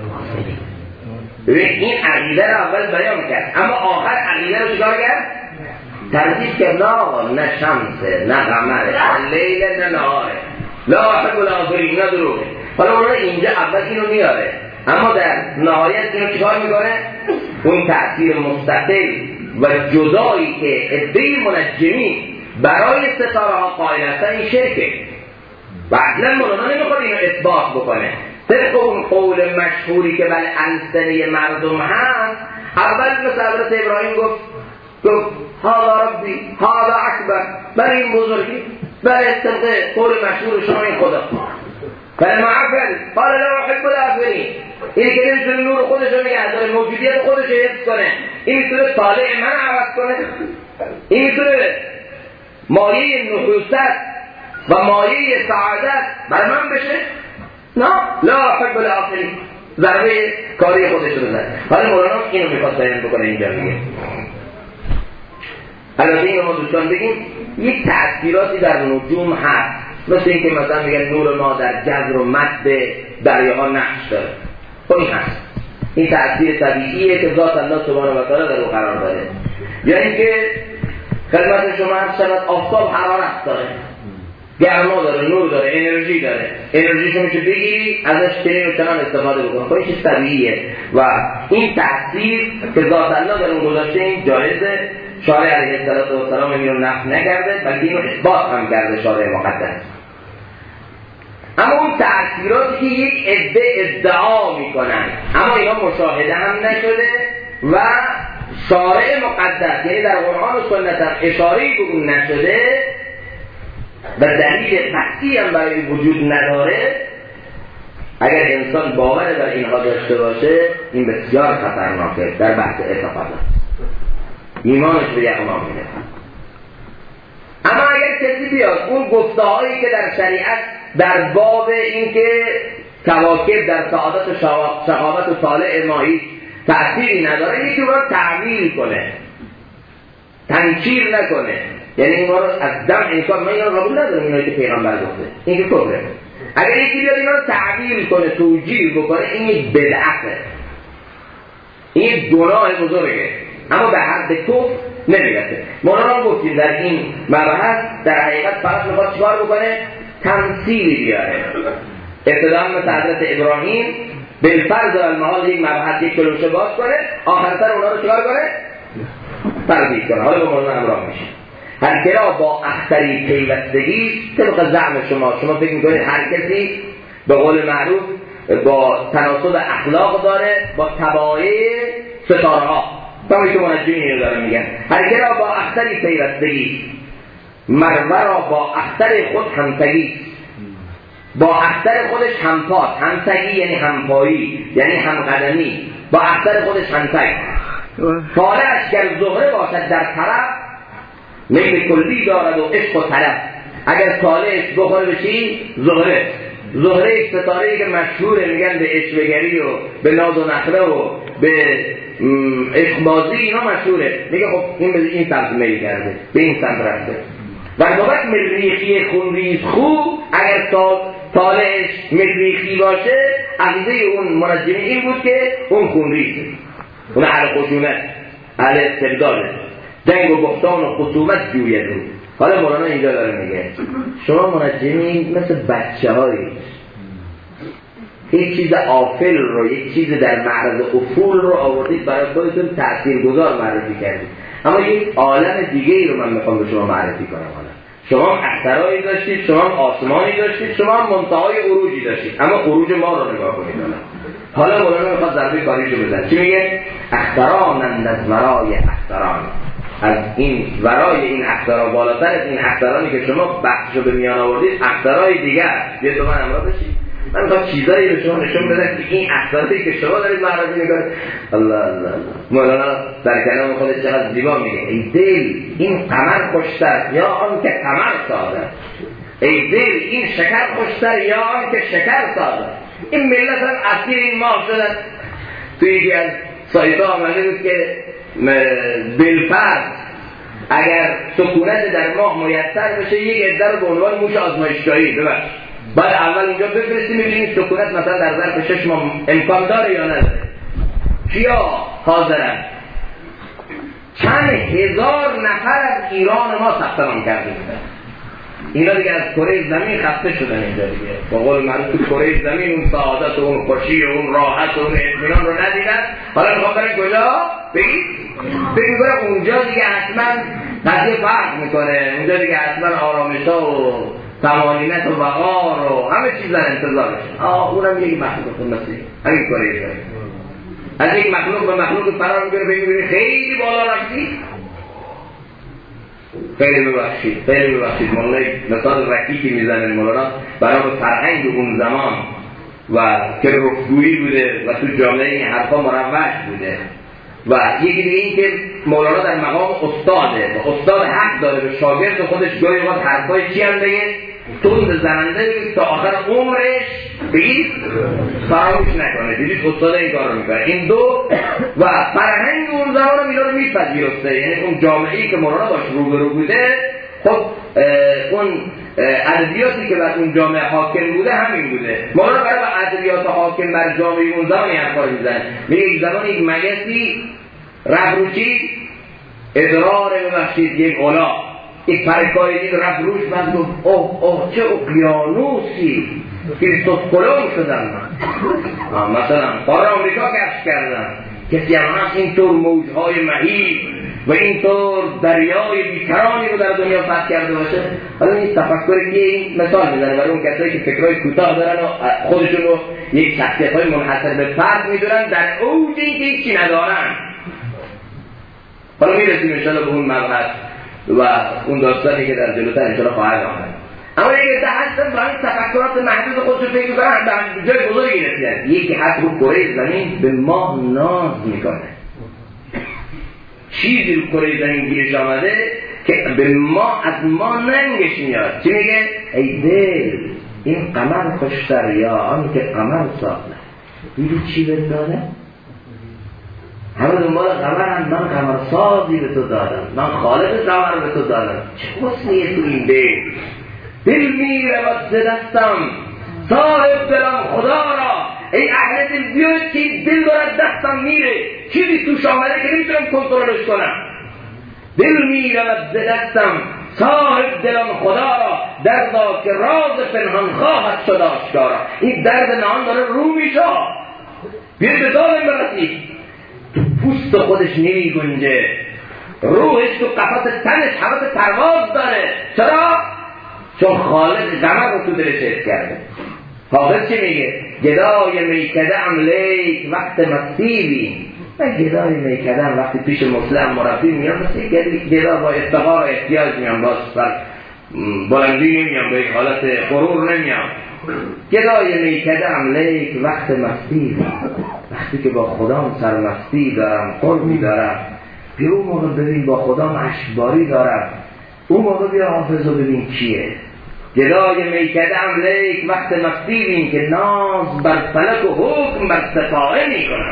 [SPEAKER 1] این عقیده رو اول بیان کرد، اما آخر عقیده رو چیکار کرد؟ ترجیح کرد. نه شمسه، نه قمره، نه لیل، نه نهاره، لا احب الآخرین، نه دروغه. حالا اون اینجا اول اینو میاره، اما در نهایت اینو چیکار میکنه؟ اون تأثیر مستقل و جدایی که عده منجمین برای ستاره ها قائل هستن این شرکه و اصلا مولانا نمیخواد اینو اثبات بکنه. طبق اون قول مشهوری که بل السنه مردم هست، اول مثل حضرت ابراهیم گفت هذا ربی هذا اکبر، برای این بزرگی، برای طبق قول مشهور شما این خدا. فلما عفل قال لا احب الآخرین. این که نمیتونه نور خودش رو نگه داره، موجودیت خودش رو حفظ کنه، این میتونه طالع من عوض کنه، این میتونه مایه نحوست و مایه سعادت بر من بشه؟ نه، لا احب الآخرین. ضربه کاری خودش رو بزنه. حالا مولانا اینو میخواد بیان بکنه اینجا میگه. البته اینو ما دوستان بگیم یک تأثیراتی در نجوم هست، مثل این که مثلا میگن نور ما در جذر و مد دریاها نقش داره. خب این هست، این تأثیر طبیعیه که ذات الله سبحانه و تعالی در او قرار داره. یا اینکه خدمت شما هست شود آفتاب حرارت داره، گرما داره، نور داره، انرژی داره، انرژیشو میشه بگیری ازش چنین و چنان استفاده بکنه. خب این چیز طبیعیه و این تأثیر که ذات الله در اون گذاشته این جایزه. شارع علیه السلام اینو نفی نکرده بلکه اینو اثبات هم کرده شارع مقدس. اما اون تأثیراتی که یک عده ادعا میکنن اما اینا مشاهده هم نشده و شارع مقدس یعنی در قرآن و سنت هم اشاره‌ای به اون نشده و دلیل قطعی هم برای وجود نداره، اگر انسان باور بر اینها داشته باشه این بسیار خطرناکه در بحث اعتقاد. ایمانش به یغما میره. اما اگر کسی بیاد اون گفته‌هایی که در شریعت در باب این که کواکب در سعادت و شقاوت و طالع ماهی تأثیری نداره، یکی رو تعویل کنه، تنکیر نکنه، یعنی این رو از دم انکار، من اینا رو قبول ندارم اینایی که پیغمبر گفته، این که کفره. اگر یکی بیاد اینا رو تعویل کنه، توجیه بکنه، این یک بدعته، این یک گناه بزرگه، اما به حد کفر نمیرسه. مولانا گفتیم در این مبحث در حقیقت فقط میخواد چیکار بکنه؟ تمثیلی بیاره. ابتدا مثل حضرت ابراهیم بالفرض و المحال یک مبحث یک کلوشه باز کنه، آخر سر اونا رو چیکار کنه؟ تردید کنه. حالا با مولانا همراه میشه. هر کرا با اختری پیوستگی طبق زعم شما فکر میکنید هر کسی به قول معروف با تناسب اخلاق داره با تبایع ستاره ها. همونی که منجمین اینو دارن میگن هر کرا با اختری پیوستگی، مروه را با اختر خود همتگی، با اختر خودش همپاد، همتگی یعنی همپایی یعنی همقدمی، با اختر خودش همتگ. طالعش گر زهره باشد در طرف، میل کلی دارد و عشق و طرف. اگر طالعش بخوره به چی؟ زهره یک ستاره‌ای که مشهوره، میگن به عشوه‌گری و به ناز و نخره و به عشقبازی اینا مشهوره. میگه خب این به این سمت میل کرده، به این سمت رفته. و نوبت مریخی خونریز خوب، اگر طالعش مریخی باشه، عقیده اون منجمین این بود که اون خونریزه، اون اهل خشونت، اهل استبداده، جنگ و بختان و خصومت جوید بود. حالا مولانا اینجا داره میگه شما منجمین مثل بچه هایی یک چیز آفل رو، یک چیز در معرض افول رو آوردید برای خودتون تأثیرگذار معرفی کردید، اما یک عالم دیگه ای رو من میخوام به شما معرفی کنم. حالا شما اخترایی داشتید، شما آسمانی داشتید، شما منتهای عروجی داشتید، اما عروج ما رو نگاه کنید. حالا مولانا میخواد ضربه کاریشو بزنه. چی میگه؟ اخترانند از ورای اختران، از این ورای این اختران، بالاتر از این اخترانی که شما بحثشو به میان آوردید اخترای دیگر. یه تو من امرا بشید. من با چیزایی به شما نشون بدم که این احساسی که شما دارید معرفی میکنید. الله الله الله. مولانا در کلام خودش چقدر زیبا میگه ای دل این قمر خوشتر یا آن که قمر ساده، ای دل این شکر خوشتر یا آن که شکر ساده. این ملت هم اسیر این ماه شدن. توی یکی از سایت ها آمده بود که بالفرض اگر سکونت در ماه میسر بشه یک عده رو به عنوان موش آزمایشگاهی ببخش بعد اول اینجا بفرستیم ببینیم سکونت مثلا در ظرف 6 ماه امکان داره یا نداره. کیا حاضرن؟ چند هزار نفر از ایران ما ثبت نام کرده بودن. اینا دیگه از کره زمین خسته شدن اینجا دیگه. با قول معروف تو کره زمین اون سعادت و اون خوشی و اون راحت و اون اطمینان رو ندیدن. حالا میخوام برن کجا؟ بگید اونجا دیگه حتما قضیه فرق میکنه. اونجا دیگه حتما آرامش‌ها و طمانینت و وقار و همه چیز در انتظارش. اونم یک مخلوق سنتی. همین کره زمین. از یک مخلوق به مخلوق فرار میکنه. ببینید خیلی بالا رفتی. خیلی ببخشید مولانا مثال رکیکی میزنه مولانا برای فرهنگ اون زمان و که رکگویی بوده و تو جامعه این حرفا مروج بوده. و یکی دیگه این که مولانا در مقام استاده و استاد حق داره به شاگرد خودش گاهی وقت حرفای چی هم بگه تند زننده تا آخر عمرش بگید فراموش نکنه. دیدید استاد این کار رو میکنه. این دو و فرهنگ اون زمان اینا رو میپذیرفته. یعنی اون جامعه‌ای که مولانا باش روبرو بوده خب اون ادبیاتی که بر اون جامعه حاکم بوده همین بوده. مولانا برای ادبیات حاکم بر جامعه اون زمان این حرفا رو میزنه. میگه یک زمان یک مگسی رفت رو چی؟ ادرار ببخشید یک اولا یک پرکاری دید رفت روش من گفت اوه چه اقیانوسی کریستوف کلم شدم من. مثلا قاره آمریکا کشف کردم. کسی هم هست اینطور موجهای مهیب و اینطور دریای بیکرانی رو در دنیا فتح کرده باشه. حالا این تفکر که این مثال میزنه برای اون کسایی که فکرهای کوتاه دارن و خودشون رو یک شخصیت‌های منحصر به فرد میدونن در اوج اینکه هیچی ندارن. حالا میرسیم انشاءالله به اون مبحث و اون داستانی که در جلوتر انشاءالله خواهد آمد. اما یک عده هستن با این تفکرات محدود خودشون فکر می‌کنن به جای بزرگی رسیدن. یکی حتی رو کره زمین به ماه ناز میکنه. چیزی رو کره زمین گیرش آمده که به ما از ما ننگش میاد. چی میگه؟ ای دل این قمر خوشتر یا آن که قمر ساخته. دیدی چی بهت داده؟ همه دنبال قمرم. من قمر سازی به تو دادم. من خالق قمر به تو دادم. چه حسنیه تو این دل میره و دستم صاحب دلم خدا را. ای اهل دل بیاید که دل دارد دستم میره. چیزی توش آمده که نمیتونم کنترلش کنم. دل میره و دستم صاحب دلم خدا را. دردا که راز پنهان خواهد شد آشکارا. این درد نهان داره رو میشه. بیاید به دادم برسید. تو پوست خودش نمی گنجه. روحش تو قفس تنش حوث پرواز داره. چرا؟ چون خالق قمر رو تو دلش حس کرده. حافظ چی میگه؟ گدای میکده ام لیک وقت مسیبی. من گدای میکده ام وقتی پیش مسلم مربی میام مثل گدا با افتقار و احتیاج میام. باز بر بلندی نمیام به حالت غرور نمیام. گدای میکده ام لیک وقت مسیبی. وقتی که با خدام سرمستی دارم قربی دارم بیا اون موقع ببین با خدام عشقباری دارم. اون موقع بیا حافظ رو ببین کیه. گدای میکده ام لیک وقت مستی بین که ناز بر فلک و حکم بر ستاره می کنم.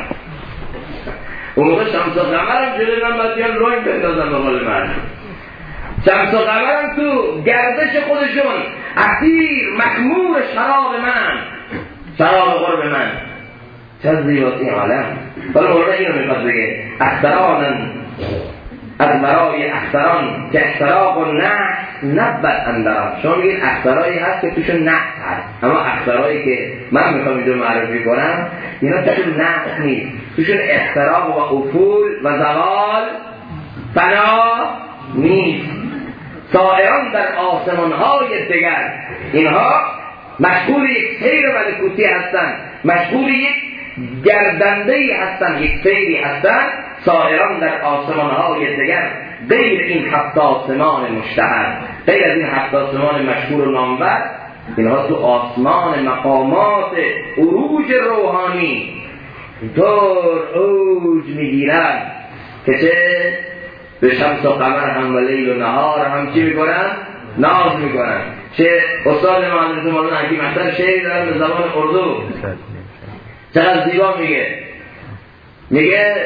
[SPEAKER 1] اون موقع شمس و قمرم جلوی من باید بیان روی بندازم به قول من. شمس و قمرم تو گردش خودشون اسیر مخمور شراب من. شراب قرب من. چه زیباست این عالم. ولی مولانا اینو میخواد بگه اخترانن از برای اختران که اختراق و نحس نبت اندران. شما میگید اخترایی هست که توشون نحس هست. اما اخترایی که من میخوام اینجا معرفی کنم اینا توشون نحس نیست. توشون اختراق و افول و زوال فنا نیست. سائران در آسمانهای دگر اینها مشغول یک سیر ملکوتی هستند. مشغول یک گردنده‌ای هستند. یک سیری هستند. سائران در آسمان‌های دیگر غیر این 7 آسمان مشتهر، غیر از این 7 آسمان مشهور و نامور اینها تو آسمان مقامات عروج روحانی اینطور اوج میگیرن که چه به شمس و قمر هم و لیل و نهار هم چی میکنن؟ ناز میکنن. چه استاد ما حضرت مولانا حکیم اختر شعری دارن به زبان اردو چقدر زیبا میگه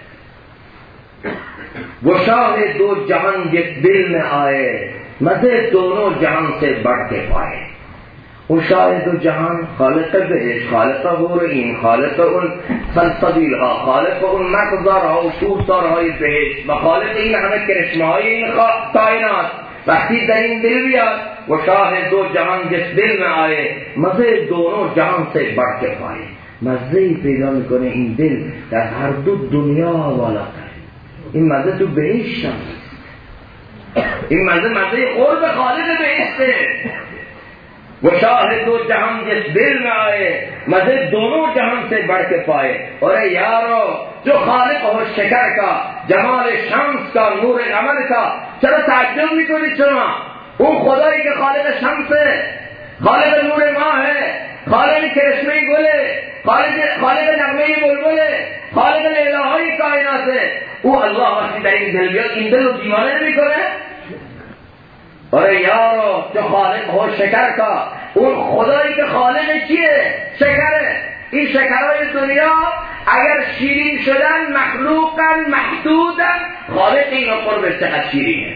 [SPEAKER 1] वो शाह दो जहान जिस दिल में आए मजे दोनों जहान से बढ़ के पाए. वो शाह दो जहान खालिक बहिश, खालिक हूरइन, खालिक उन सलसबील ها، خالق اون مقدارها و شورسارهای بهش و خالق این همه کرشمه‌های این کائنات. وقتی در این دل بیاد و شاه دو جهان جس دل میں آئے مزه دونوں جهان سے बढ़ کے پائے. مزه پیدا میکنه این دل در هر دو دنیا بالاتر. این مزه تو بهشت هست. این مزه قرب خالق بهشته. वो शाह दो जहां जिस दिल में आए मजे दोनों जहां से बढ़ के पाए. और यारो जो खालिक हो शकर का, जमाल शम्स का, नूर अमल का, चलो ताज्जुब भी कोई सुना. वो खुदाई के खालिक शम्स है, खालिक नूर माँ है, खालिक करिश्मे गोले, खालिक नगमे बुलबुले, खालिक इलाही कायनात है. वो अल्लाह वसी तारीफ दिल बिया इन दिल दीवाने भी करे. और यारो जो खालिक हो शकर का, اون خدایی که خالق چیه؟ شکره. این شکرهای دنیا اگر شیرین شدن مخلوقن محدودن، خالق این قربش چقدر شیرینه.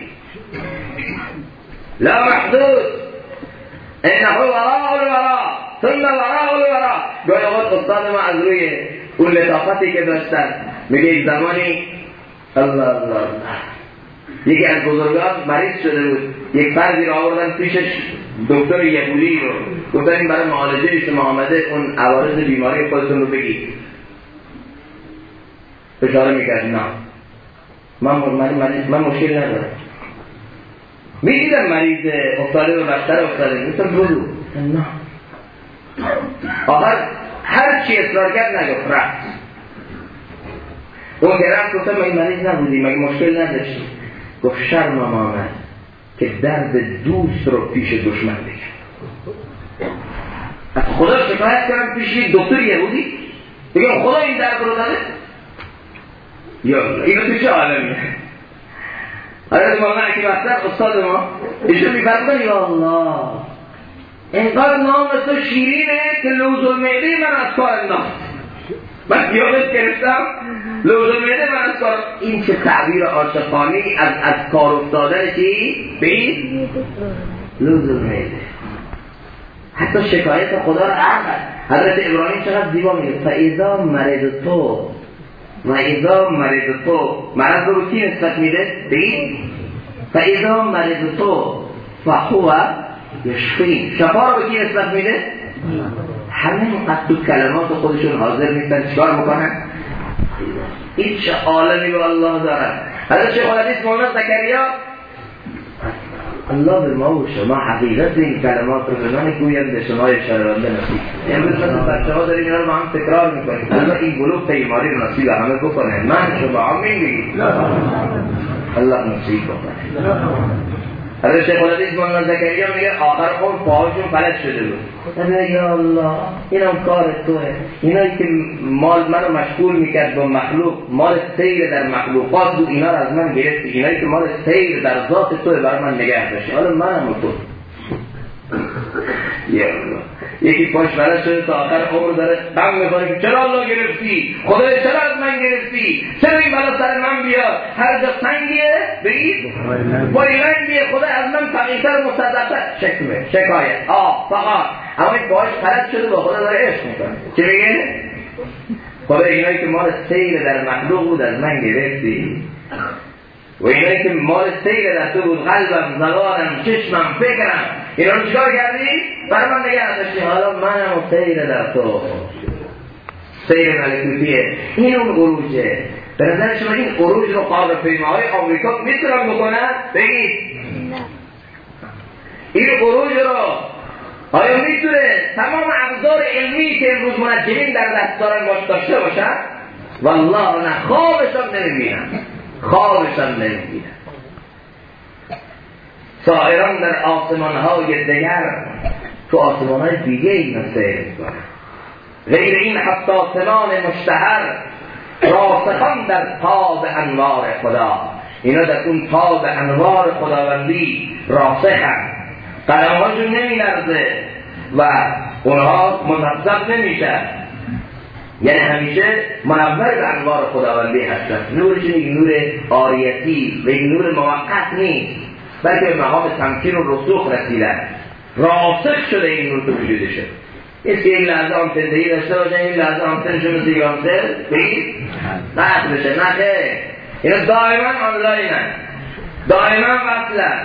[SPEAKER 1] لا محدود انه وراء الوراء ثم وراء الوراء. گاهی اوقات استاد ما از روی اون لطافتی که داشتن میگه یک زمانی الله الله یکی از بزرگان مریض شده بود، یک فردی را آوردن پیشش، دکتر یهودی رو گفتن این برای معالجه شما آمده، اون عوارض بیماری خودتون رو بگید. اشاره میکرد نه من مشکل ندارم. میدیدم مریض افتاده و بستر افتاده مثل بودو نه. آخر هر چی اصرار کرد نگفت رفت. اون که رفت گفتم این مریض نبودی مگه مشکل نداشتی؟ گفت شرمم آمد که درد دوست رو پیش دشمن بگم. از خدا شکایت کنم پیش یک دکتر یهودی بگم خدا این درد رو داده؟ یا الله اینو تو چه عالمیه؟ حضرت مولانا حکیم اختر استاد ما ایشون میفرمودن یا الله اینقدر نام تو شیرینه که لوز المعده من از کار انداخت. من یادت گرفتم لوز المعده من از کار. این چه تعبیر عاشقانه از کار افتادن چی؟ به لوز المعده. حتی شکایت خدا را عقل. حضرت ابراهیم چقدر زیبا میگه فاذا مرض تو و اذا مرض تو، مرض رو کی نسبت میده؟ به این فاذا مرض تو فهو یشفی. شفا رو به کی نسبت میده؟ همه اینقدر تو کلمات خودشون حاضر نیستن چیکار میکنن؟ این چه عالمی به الله دارن. حضرت شیخ الحدیث مولانا زکریا الله به ما و شما حقیقت این کلمات رو به من گویند به شما شنونده نصیب. امروز مثلا بچه ها داریم اینا رو با هم تکرار میکنیم. الله این بلوغ پیماری رو نصیب همه بکنه. من شما آمین بگید الله نصیب بکنه. حضرت شیخ الحدیث مولانا زکریا میگه آخر اون پاهاشون فلج شده بود. گفتم یا الله اینم کار توه. اینایی که مال منو مشغول میکرد با مخلوق، مال سیر در مخلوقات بود، اینا رو از من گرفتی. اینایی که مال سیر در ذات توه برای من نگه داشتی، حالا منم و تو. یا الله یکی پاش فلج شده تا آخر عمر داره غم میکنه که چرا الله گرفتی؟ خدای چرا از من گرفتی؟ چرا این بلا سر من بیاد؟ هر جا سنگیه بگید بایلنگیه، خدای از من فقیرتر مصدقتر. شکایت فقط. اما این پاش فلج شده با خدا داره عشق میکنه. چه بگه؟ خدای اینایی که مال سیر در مخلوق بود از من گرفتی و اینایی که مال سیر در تو بود، قلبم، زبانم، چشمم، فکرم، اینا رو چیکار کردی؟ برای من نگه داشتی. حالا منم و سیر در تو، سیر ملکوتیه. این اون عروجه. به نظر شما این عروج رو قاره‌پیماهای آمریکا میتونن بکنن؟ بگید این عروج رو آیا میتونه تمام ابزار علمی که امروز منجمین در دست دارن داشته باشن؟ والله نه، خوابشان نمیبینن. سائران در آسمان‌های دگر تو آسمان‌های دیگه اینا سیر می‌کنن. غیر این حساسان مشتهر راسخان در تاب انوار خدا، اینا در اون تاب انوار خداوندی راسخن، قدم‌هاشون نمی‌لرزه و اونها مذبذب نمیشن، یعنی همیشه منور به انوار خداوندی هستن. نورش یک نور عاریتی و یک نور موقت نیست، بلکه به مقام تمکین و رسوخ رسیدن، راسخ شده این نور تو وجودشه. نیست که این لحظه آمتندهی داشته باشه، این لحظه آمتنشون مثل یک آمتن بگید قطع بشه، نه خیر، اینا دائما آنلاینن، دائما وصلن،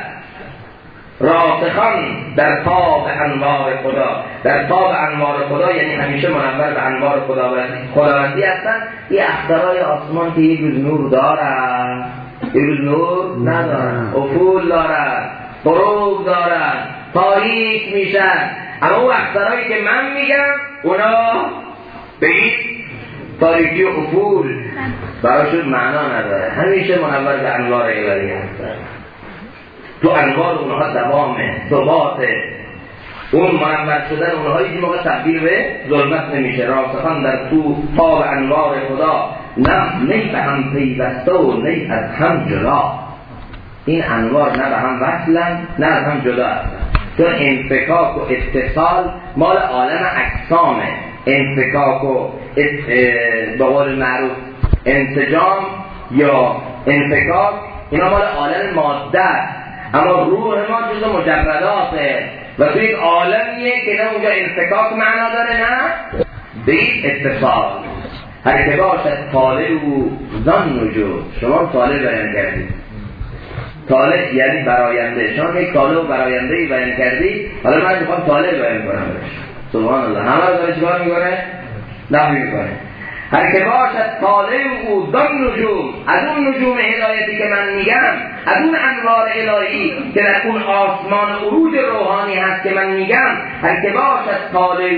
[SPEAKER 1] راسخان در تاب انوار خدا. در تاب انوار خدا یعنی همیشه منور به انوار خداوندی هستن. یه اخترای آسمان که یک روز نور دارن، یک روز نور ندارن، افول دارن، غروب دارن، تاریک میشن. اما اون اخترایی که من میگم اونا بگید تاریکی و افول براشون معنا نداره، همیشه منور به انوار الهی هستن. تو انوار اونها دوامه، ثباته، اون منور شدن اونها هیچ موقع تبدیل به ظلمت نمیشه. راسخان در تو تاب انوار خدا، نه به هم پیوسته و نه از هم جدا. این انوار نه به هم وصلن نه از هم جدا هستن، چون انفکاک و اتصال مال عالم اجسامه. انفکاک و به قول معروف انسجام یا انفکاک اینا مال عالم ماده است، اما روح ما جزء مجرداته و توی یک عالمیه که نه اونجا انفکاک معنا داره نه به اتصال. هر که باشد طالع و زن نجوم، شما طالع بیان کردید، طالع یعنی براینده، شما یک طالع و برایندهی بیان کردید، حالا من میخوام طالع بیان کنم بهش. سبحان الله، همه رو داره چیکار میکنه؟ نفی میکنه. هر که باشد طالع او دان نجوم، از اون نجوم هدایتی که من میگم، از اون انوار الهی که در اون آسمان عروج روحانی هست که من میگم، هر که باشد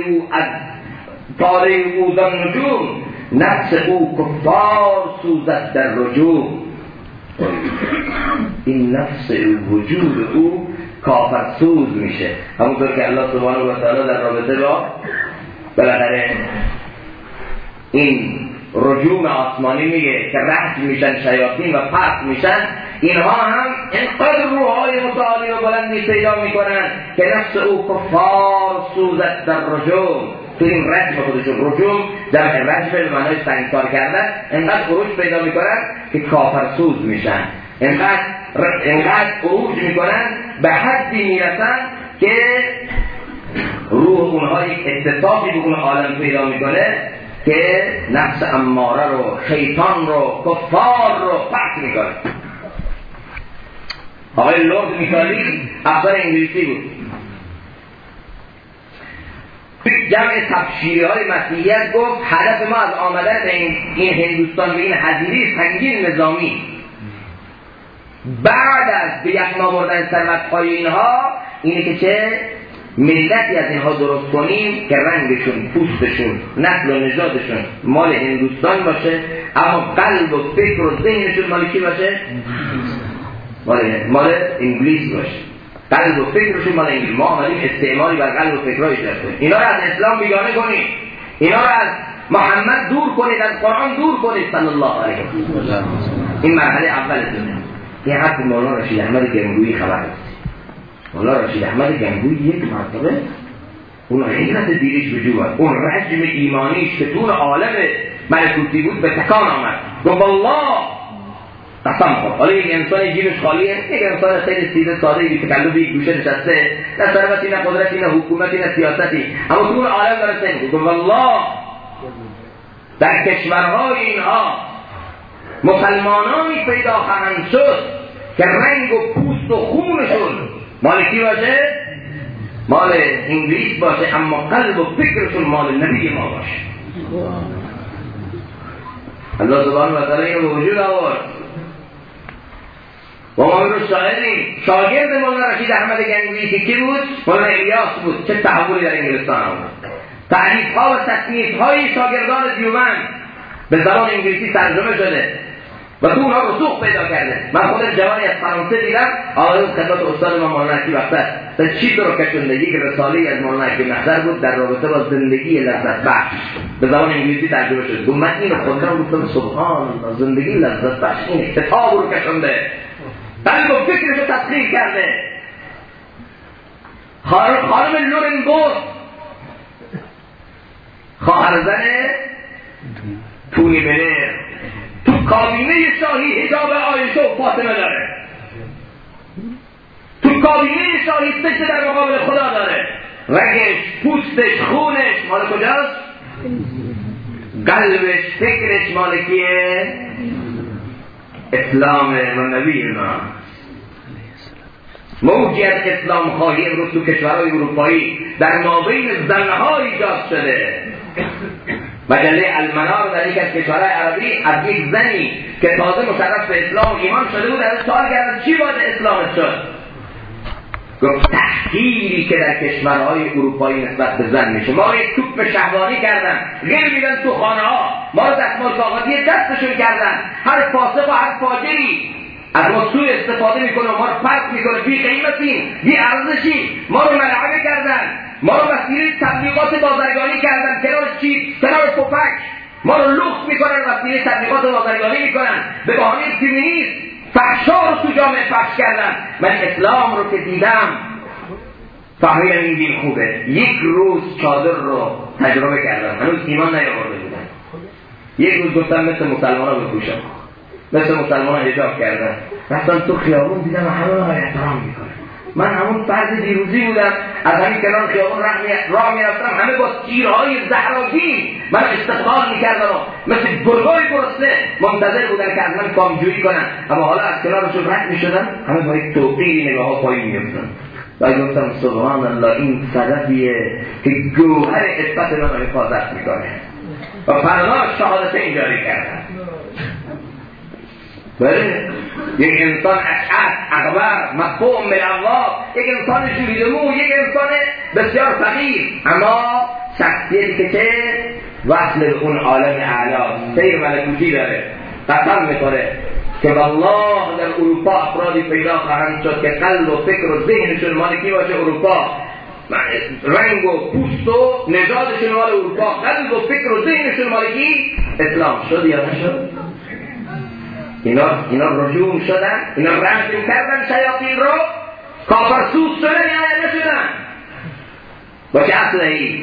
[SPEAKER 1] طالع او دان نجوم، نفس او کفار سوزد در رجوم. این نفس او، وجود او کافر سوز میشه، همونطور که الله سبحانه و تعالی در رابطه با بالاخره این رجوم آسمانی میگه که رحج میشن شیاطین و پرت میشن، اینها هم اینقدر روحای متعالی و بلندی پیدا میکنن که نفس او کفار سوزد در رجوم. تو این رجم خودشون، رجوم در رجم به معنای سنگسار کردن، اینقدر خروج پیدا میکنن که کافر سوز میشن، اینقدر خروج میکنن به حدی میرسن که روح اونها یک اتصافی به اون عالم پیدا میکنه که نفس اماره رو، شیطان رو، کفار رو پرت میکنه. آقای لورد میکالی افسر انگلیسی بود، جمع تبشیری های مسیحیت گفت هدف ما از آمدن به این هندوستان به این حضیری سنگین نظامی بعد از به یخما بردن ثروت‌های اینها اینه که چه ملتی از اینها درست کنیم که رنگشون، پوستشون، نسل و نژادشون مال هندوستان باشه، اما قلب و فکر و ذهنشون مال کی باشه؟ مال انگلیس باشه. قلب و فکرشون مال انگلیس. ما آمدیم استعمالی بر قلب و فکرها ایجاد کنیم، اینا رو از اسلام بیگانه کنیم، اینا رو از محمد دور کنید، از قرآن دور کنید صلی الله علیه و سلم. این مرحله اولتونه. این حرف مولانا رشید احمد گنگویی خبر است. مولانا رشید احمد گنگویی یک مرتبه اون حیرت دیرش وجود، اون رجم ایمانیش که طور عالم ملکوتی بود به تکان آمد، گفت والله قسم خود. حالا یک انسان جیبش خالیه، یک انسان خیلی سیده ساده بی تکلف یک گوشه نشسته، نه ثروتی نه قدرتی نه حکومتی نه سیاستی، اما طور عالم داره سید گفت والله در کشورهای اینها مسلمانانی پیدا خواهند شد که رنگ و پوست و خونشون مال کی باشه؟ مال انگلیس باشه، اما قلب و فکرشون مال نبی ما باشه. الله سبحانه و تعالی اینو به وجود آورد. و ما رو شاگرد مولانا رشید احمد گنگویی که کی بود؟ مولانا الیاس بود. چه تحولی در انگلستان آمد. تعریف ها و تصنیف های شاگردان دیوبند به زبان انگلیسی ترجمه شده. و تو اونها رسوخ پیدا کرده. من خودم جوانی از فرانسه دیدم، آقایون خدمت استاد من مولانا نقی وقت چی تو رو کشونده؟ یک رساله از مولانا نقی محضر بود در رابطه با زندگی لذت بخش، به زبان انگلیسی ترجمه شد. گفت من اینو خوندم گفتم سبحان الله، زندگی لذت بخش این کتاب رو کشونده، قلب و فکرشو تسخیر کرده. خانم لورنبورگ خواهرزن تونی بلر تو کابینه شاهی حجاب عایشه و فاطمه داره، تو کابینه شاهی سجده در مقابل خدا داره. رگش، پوستش، خونش مال کجاست؟ قلبش، فکرش مال کیه؟ اسلام و نبی ما. موجی از اسلام خواهی امروز تو کشورهای اروپایی در مابین زنها ایجاد شده. مجله المنار در یک از کشورهای عربی از یک زنی که تازه مشرف به اسلام و ایمان شده بود از سوال کرد چی باید اسلام شد؟ گفت تحقیری که در کشورهای اروپایی نسبت به زن میشه. ما یک توپ شهوانی کردن، غیر میدن تو خانه ها، ما رو دستمال کاغذی دستشون کردن. هر فاسق و هر فاجری از ما سوء استفاده میکنه، ما رو پرت میکنه، بی قیمتیم، بی ارزشی، ما رو ملعبه کردن، ما رو وسیله تبلیغات بازرگانی کردن، کنار چیپ، کنار پفک ما رو لخت میکنن، وسیله تبلیغات بازرگانی میکنن، به بهانه فمینیسم فحشا رو تو جامعه پخش کردن. من اسلام رو که دیدم فهمیدم این دین خوبه. یک روز چادر رو تجربه کردم، هنوز ایمان نیاورده بودم. یک روز گفتم مثل مسلمان ها بپوشم، مثل مسلمان ها حجاب کردن. رفتم تو خیابون دیدم همه ها احترام میکنن. من همون فرد دیروزی بودم، از همین کنار خیابون راه میرفتم، همه با تیرهای زهراگین من استقبال میکردن و مثل گرگای گرسنه منتظر بودن که از من کامجویی کنن. اما حالا از کنارشون رد میشدم، همه با یک توقیری نگاه ها پایین میفتن. و گفتم سبحان الله، این صدفیه که گوهر عفت من رو حفاظت میکنه. و فردا شهادت این جاری کردن. بله، یک انسان اشعث اکبر مفهوم ملوا، یک انسان شوریدمو، یک انسان بسیار فقیر، اما شخصیتی که چه وصل به اون عالم اعلی سیر ملکوتی داره. قسم میخوره که والله در اروپا افرادی پیدا خواهند شد که قلب و فکر و ذهنشون مالکی باشه اروپا، رنگ و پوست و نژادشون مال اروپا، قلب و فکر و ذهنشون مالکی اسلام. شد یا نشد؟ اینا رجوم شدن، اینا رجم کردن شیاطین رو، کافرسوز شدن یا نشدن؟ با چه اصلهی؟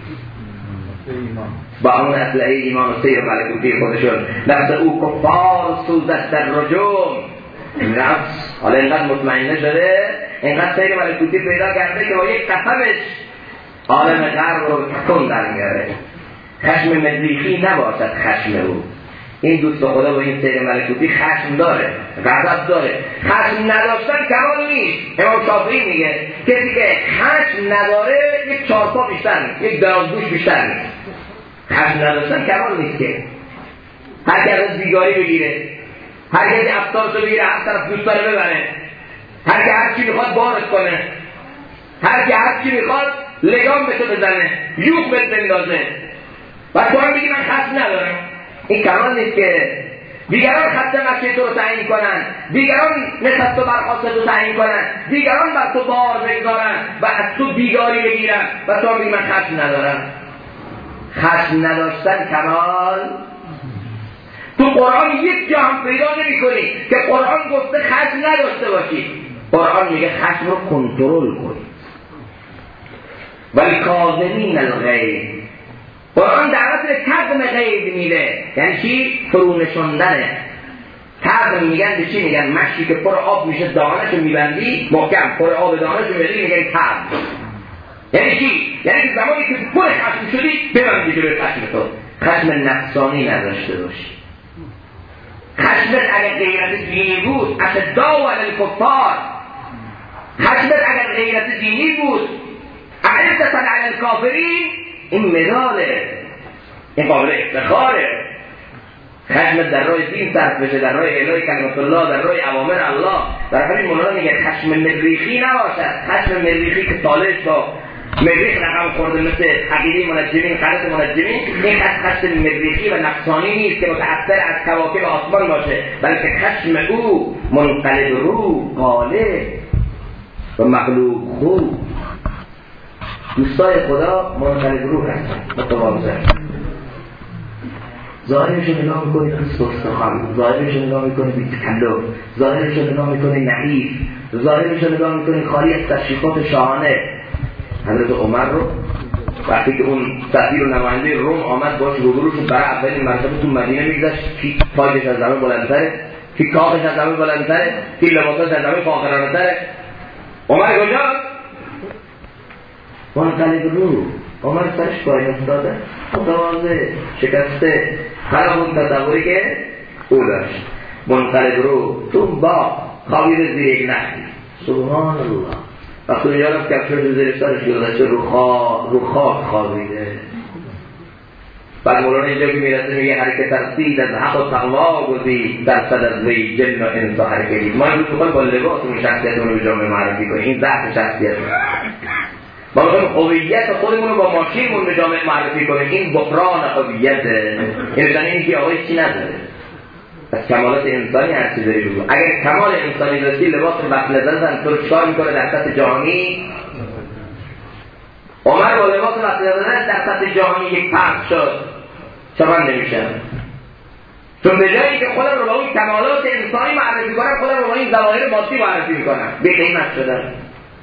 [SPEAKER 1] با اون اصله ایمان و سیر ملکوتی خودشون. نفس او کفار سوزش در رجوم، این نفس حالا اینقدر مطمئنه شده، اینقدر سیر ملکوتی پیدا کرده که با یک قسمش عالم غرب رو تکن در میاره. خشم مریخی نباشد خشم او. این دوست خدا با این سیر ملکوتی خشم داره، غضب داره. خشم نداشتن کمال نیست. امام شافعی میگه کسی که خشم نداره یک چارپا بیشتر نیست، یک درازگوش بیشتر نیست. خشم نداشتن کمال نیست که هر که از بیگاری بگیره، هر که از افطارشو بگیره، هر طرف دوست داره ببره، هر که هر چی میخواد بارد کنه، هر که هر چی میخواد لگام به تو بزنه، یوک بهت بندازه و تو هم بگی من خشم ندارم. این کمال نیست که دیگران خط مکه تو رو تعیین کنن، دیگران نسبت تو برخواست تو تعیین کنن، دیگران بر تو بار بگذارن و از تو بیگاری بگیرن و تو هم بگی من خشم ندارم. خشم نداشتن کمال. تو قرآن یک جا هم پیدا نمی کنی که قرآن گفته خشم نداشته باشی. قرآن میگه خشم رو کنترل کنی. ولی کاظمین الغیظ، قرآن دعوت به کظم غیظ میده. یعنی چی؟ فرونشوندنه. کظم میگن به چی میگن؟ مشی که پر آب میشه دانشو میبندی محکم، پر آب دانشو میبندی میگن کظم. یعنی چی؟ یعنی که زمانی که پر خشم شدی ببندی جلوی خشم تو. خشم نفسانی نداشته باشی. خشمت اگر غیرت دینی بود اشداء علی الکفار، خشمت اگر غیرت دینی بود اعزة علی الکافرین، این مداله، این قابل افتخاره. خشمت در راه دین صرف بشه، در راه اعلای کلمت الله، در راه اوامر الله. در همین مولانا میگه خشم مریخی نباشد. خشم مریخی که سالش با مریخ رقم خورده مثل عقیده منجمین، غلط منجمین. این خشم مریخی و نفسانی نیست که متأثر از کواکب آسمان باشه، بلکه خشم او منقلب رو غالب و مغلوب خود. دوستای خدا منقلب رو هستن، متواضع. ظاهرش رو نگاه میکنی دوست استخوان، ظاهرش رو نگاه میکنی بی تکلف، ظاهرش رو نگاه میکنی نحیف، ظاهرش رو نگاه میکنی خالی از تشریفات شاهانه. حضرت عمر رو وقتی که اون سفیر و نماینده روم آمد باش روبرو شد، برای اولین مرتبه تو مدینه میگذشت، کی تاجش از زمین بلندتره، کی کاخش از زمین بلندتره، کی لباسش از زمین فاخرانه تره. عمر کجاست؟ منقلب رو. عمر سرش پایین افتاده، متواضع، شکسته، خراب اون تصوری که او داشت. منقلب رو تو با خوابیده زیر یک نخلی. سبحان الله. وقتی یارم کفشش زیر سرش گذاشته رو خاک خوابیده. بعد مولانا اینجا که میرسه میگه حرکت ترسید از حق و تقوا گزید، درصد از وی جن و انسا حرکتید. ما این رو با لباس اون شخصیتمون رو به جامعه معرفی کنیم. این ضعف شخصیت ما میخوایم هویت خودمون رو با ماشینمون به جامعه معرفی کنیم. این بحران هویته. این که آقای چی نداره، از کمالات انسانی هر چیزی داری بگو. اگر کمال انسانی داشتی لباس وقت نزدن تو رو چکار میکنه در سطح جهانی؟ عمر با لباس وقت نزدن در سطح جهانی یک پرد شد، چمان نمیشن. چون به جایی که خودم رو با اون کمالات انسانی معرفی کنم، خودم رو با این ظواهر مادی معرفی میکنم، به قیمت شدن.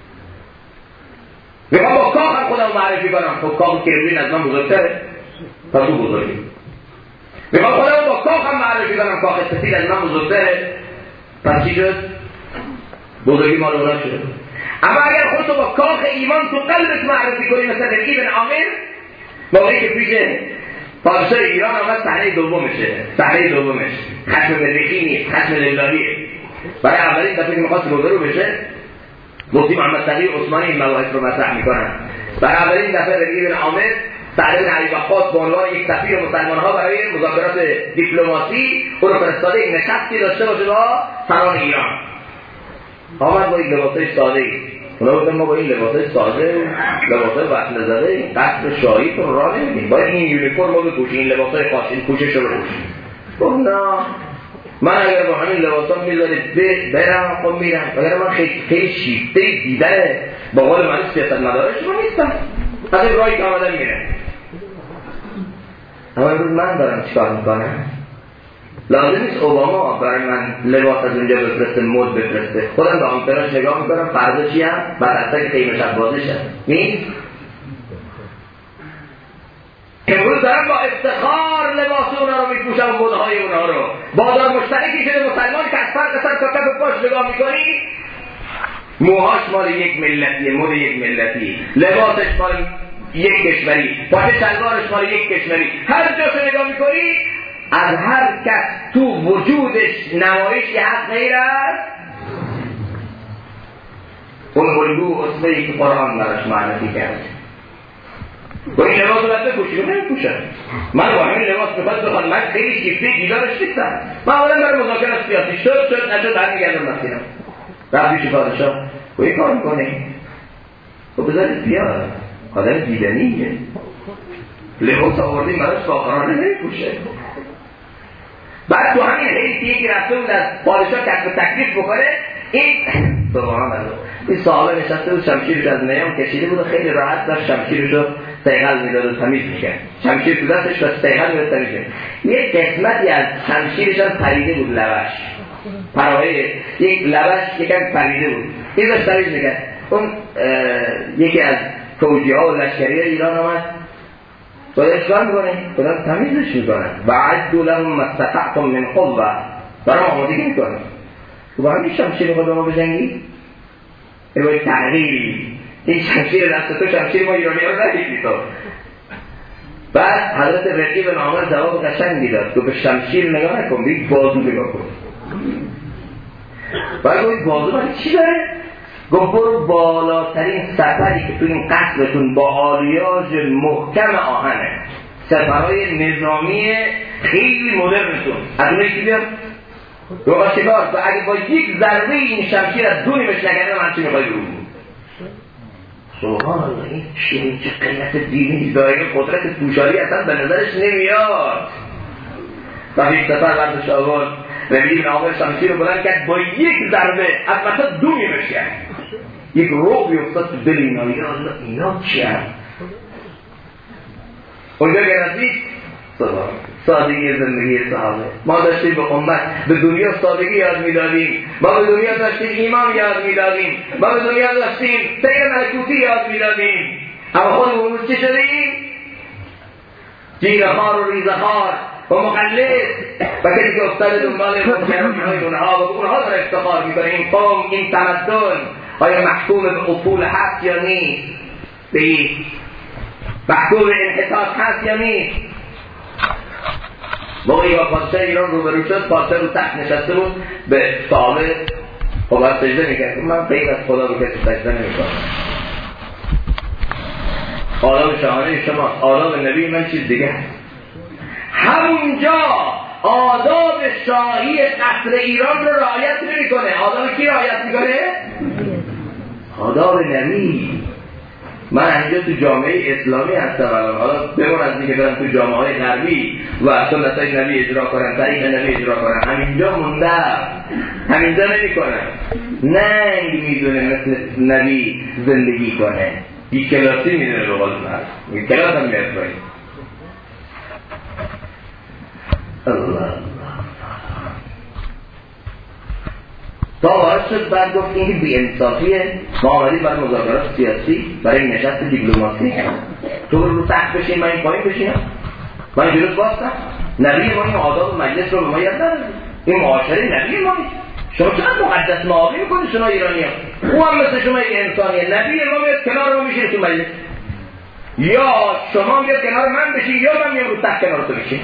[SPEAKER 1] میخوام با کاخم خودم معرفی کنم، خب کاخ کروین از من بزرگتره، تا تو بزرگی. میخوام خودم با کاخم معرفی کنم، کاخ سفید از من بزرگتره، پس چی شد؟ بزرگی مال اونا شد. اما اگر خودتو با کاخ ایمان تو قلبت معرفی کنی، مثلا ابن عامر موقعی که پیش پادشاه ایران آمد، صحنه دومش خشم مریخی نیست، خشم للهیه. برای اولین دفعه که میخواست روبرو بشه، مفتی محمد تقی عثمانی این مباحث رو مطرح میکنن. برای اولین دفعه ابن عامر سعد بن علی وقاص به عنوان یک سفیر مسلمان‌ها برای مذاکرات دیپلماسی او رو فرستاده، یک نشستی داشته باشه با سران ایران. آمد با این لباسای ساده‌ای. اونا گفتن ما با این لباسای ساده، لباسای وصل زده، این قصد شاهی تو راه نمی‌دیم. باید این یونیفرم رو بپوشیم، این لباسای خاص، این پوشش رو بپوشیم. گفت نه، من اگر با همین لباسا میذارید برم خب میرم، اگر من خیلی شیفته دیدن با قول من سیاستمدارش رو نیستم، از این راهی که آمدن میرم. اما امروز من دارم چیکار میکنم؟ لازم نیست اوباما برای من لباس از اونجا بفرسته، مد بفرسته. خودم به آنتراژ نگاه میکنم، فردا چی هم؟ بعد اصلا که قیمه شب بازش هم نیست. امروز دارم با افتخار لباس اونا رو میپوشم، مدهای اونا رو. بازار مشترکی شده مسلمان که از فرق سر تا کف پاش نگاه میکنی، موهاش مال یک ملتیه، مد یک ملتی، لباسش مال یک کشوری، پاچه شلوارش مال یک کشوری. هر جا نگاه میکنی از هر کس تو وجودش نمایشی هست غیر از اون الگو اصلی که قرآن براش معرفی کرد. با این لباس رو باید بپوشی، رو نمیپوشن. من با همین لباس بخواد من خیلی شیفته دیدارش نیستم. من اولا برای مذاکرات سیاسی شد نشد برمیگردم مسیرم. رفت پیش پادشاه و این کار میکنه و بذارید بیاد آدم دیدنیه، لباس آوردیم براش فاخرانه نمیپوشه. بعد تو همین حیثیه که رفته بود از پادشاه کسب تکلیف بکنه، این سبحان الله، این صحابه نشسته بود، شمشیرش از نیام کشیده بود و خیلی راحت داشت شمشیرش رو سیغل میداد و تمیز میکرد. شمشیر تو دستش و سیغل میداد تمیز میکرد. یک قسمتی از شمشیرش هم پریده بود، لبش پراهه یک لبش یکم پریده بود، این داشت تمیز میکرد. اون یکی از فوجی‌ها و لشکری ایران آمد، باید اشکال میکنه، باید تمیزش میکنن و عدو لهم مستطعتم من قوة، برای آمادگی میکنن. تو با همین شمشیر میخواد ما بجنگی؟ این باید تغییری، این شمشیر دست تو شمشیر ما ایرانی ها رو ندیدی تو. بعد حضرت رقیب بن عامر جواب قشنگی داد، تو به شمشیر نگاه نکن، به یک بازو نگاه کن. بعد گوید بازو برای چی داره؟ گفت برو بالاترین سفری که تو این قصرتون با آلیاژ محکم آهنه، سفرهای نظامی خیلی مدرنتون از اونه که بیاد روغا شکار و اگه با یک ضربه این شمشیر از دونی بهش نگرده من چی میخوای رو سبحان الله، این چه قیمت دینی داره، قدرت پوشالی اصلا به نظرش نمیاد. و یک سفر برداشت آورد ربیعی بن عامر شمشیر رو بلند کرد، با یک ضربه از وسط دو نیمش کرد. یک رعبی افتاد تو دل اینا. یا الله اینا چیه؟ اونجا که رسید سادگی زندگی صحابه. ما داشتیم به امت به دنیا سادگی یاد میدادیم، ما به دنیا داشتیم ایمان یاد میدادیم، ما به دنیا داشتیم سیر ملکوتی یاد میدادیم، اما خودمون چه شدیم؟ جیرخوار و ریزخوار و مقلد و کسی که افتاده دنبال مجرمی های اونها و اونها در افتخار میکنه. این قوم، این تمدن آیا محکوم به اصول هست یا نیست؟ بگید محکوم به انحطاط هست یا نیست؟ موقعی با پادشاه ایران روبرو شد، پادشاه رو تخت نشسته بود، به صحابه خدا سجده میکرد. من غیر از خدا رو کسی سجده نمیکنم. آداب شاهانه شما، آداب نبی من چیز دیگه هست. همونجا آداب شاهی قصر ایران رو رعایت نمیکنه. آداب کی رعایت میکنه؟ آداب نبی. من اینجا تو جامعه اسلامی هستم الان، حالا بمون از اینکه برم تو جامعه های غربی و سنت‌های نبی اجرا کنم، طریق نبی اجرا کنم، همینجا موندم، همینجا نمی‌کنم. ننگ میدونه مثل نبی زندگی کنه، یک کلاسی میدونه به قول من، یک کلاس هم میاد باید. الله تا باعث شد بعد گفت این بی‌انصافیه، ما آمدیم برای مذاکرات سیاسی، برای نشست دیپلماسی. تو رو تخت بشین، من این پایین بشینم، من جلوس باستم. نبی ما این آداب مجلس رو به ما یاد نداد. این معاشره نبی ما نیست. شما چقدر مقدس معافی میکنید شما ایرانی ها؟ او هم مثل شما یک انسانیه. نبی ما میاد کنار ما میشینه تو مجلس، یا شما میاد کنار من بشین یا من میام رو تخت کنار تو بشین.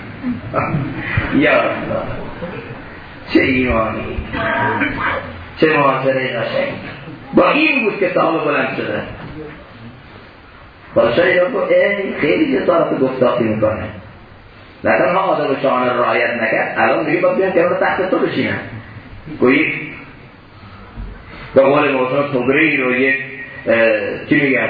[SPEAKER 1] یا الله چه ایمانی، چه معاشره قشنگ. با این بود که صحابه بلند شده. پادشاه ایران گفت خیلی جسارت گستاخی میکنه، نه تنها آداب شاهانه رو رعایت نکرد، الان دیگه باید بیان کنار تخت تو بشینن. گویی به قول محسن صدری رو یک چی میگم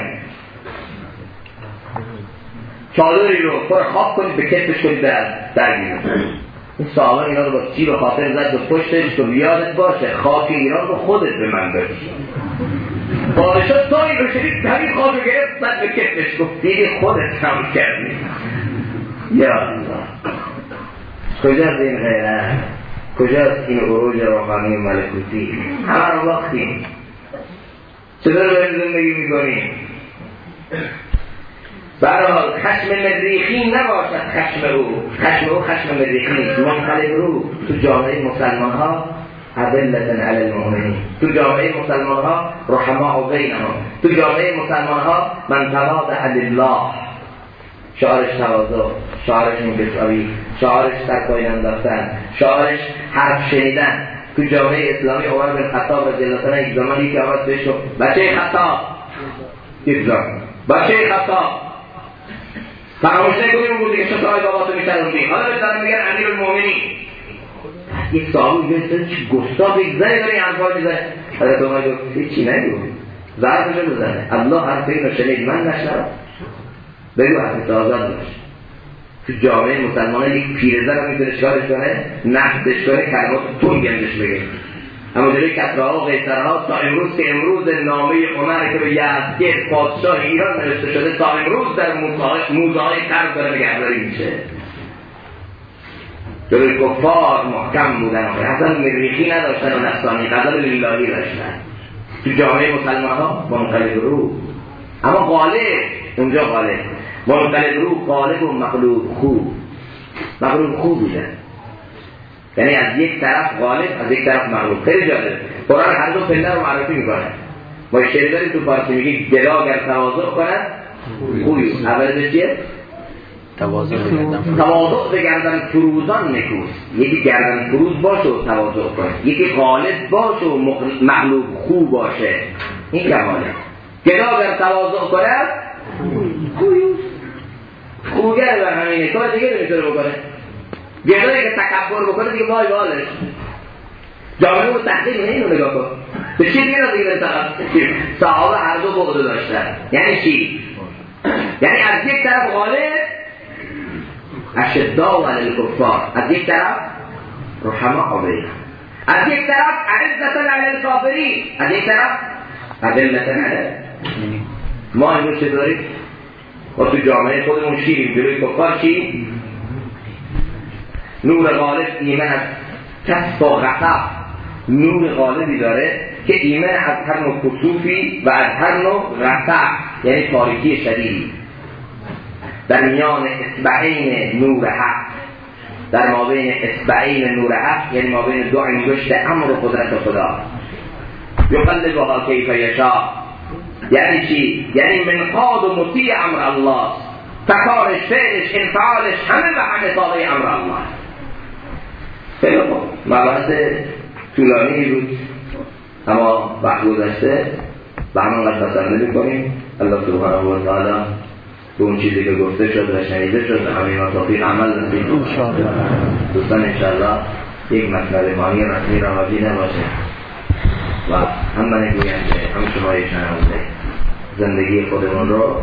[SPEAKER 1] چادری رو پر خواب کنید، به کتفش کنید درگیرید. این صحابه اینا رو با چی به خاطر زد به پشتش که یادت باشه خاک ایران رو خودت به من بدی. پادشاه تا این رو شدید همین خاک رو گرفت زد به کتفش گفت دیدی خودت هم کردی. یا الله کجاست این غیرت؟ کجاست این عروج روحانی ملکوتی؟ همه رو باختیم. چطور باید زندگی میکنیم؟ برحال خشم مریخی نباشد خشم او، خشم مریخی نیست. منقلب رو تو جامعه مسلمان ها اذلة علی المؤمنین، تو جامعه مسلمان ها رحماء بینهم، تو جامعه مسلمان ها من تواضع لله، شعارش تواضع، شعارش انکساری، شعارش سرپایین انداختن، شعارش حرف شنیدن. تو جامعه اسلامی عمر بن خطاب رضی الله عنه یک زمانی که آمد بهش گفت بچه خطاب، بچه خطاب فراموش نکنیم اون بودی که شد آی بابا تو میتروندی، حالا بهترم میگن امیر المؤمنین. یک صحابه میگه چه گستاخ یک زنی داره این حرفا میزنه. حضرت عمر گفت چی نگو، ضربش بزنه. الله حرف اینو شنید من نشنوم، بگو حرف آزاد باش. تو جامعه مسلمانان یک پیرزن هم میتونه چیکارش کنه؟ نقدش کنه، کلمات تون گندش بگه. اما جلوی کسراها و قیصرها تا امروز که امروز نامه عمر که به یزدگرد پادشاه ایران نوشته شده تا امروز در موزه‌های غرب داره نگهداری میشه. جلوی کفار محکم بودن، اصلا مریخی نداشتن و نفسانی غضب للهی داشتن. تو جامعه مسلمان ها منقلب رو، اما غالب اونجا غالب منقلب رو، غالب و مغلوب خوب بودن. یعنی از یک طرف غالب، از یک طرف مغلوب. خیلی جالب. قرآن هر دو پله رو معرفی میکنه. ما شعر داریم تو فارسی میگه گدا اگر تواضع کند خویو. اول چیه؟
[SPEAKER 2] تواضع
[SPEAKER 1] به گردن فروزان نکوست. یکی گردن فروز باشه و تواضع کنه، یکی غالب باشه و مغلوب خوب باشه. این کماله. گدا اگر تواضع کند خویو. خوگر بر همینه، کار دیگه نمیتونه بکنه. گدایی که تکبر بکنه دیگه وای بالش. جامعه رو تحقیق اینو نگاه کن. به چی میرسیم؟ صحابه هر دو بعد داشتن. یعنی چی؟ یعنی از یک طرف غالب اشداء علی الکفار، از یک طرف رحماء بینهم، از یک طرف عزة علی الکافرین، از یک طرف اذلة علی. ما امروز چه داریم؟ ما تو جامعه خودمون چیم؟ جلوی کفار چیم؟ نور غالب ایمن از کسب و غصب، نور غالبی داره که ایمن از هر نوع کسوفی و از هر نوع غصب، یعنی تاریکی شدیدی. در میان اصبعین نور حق، در مابین اصبعین نور حق یعنی مابین دو انگشت امر و قدرت خدا. یقلبها کیف یشاء، یعنی چی؟ یعنی منقاد و مطیع امر الله، تکارش، فعلش، انفعالش همه و همه تابع امر الله. خیلی خوب، مباحث طولانی بود اما وقت گذشته و همانقدر پسنده می‌کنیم. الله سبحانه و تعالی به اون چیزی که گفته شد و شنیده شد همین ما توفیق عمل نصیب کنه. دوستان انشاءالله یک مسئله مانی رسمی رواجی نباشه و هم من گویم که هم شما شنونده زندگی خودمون رو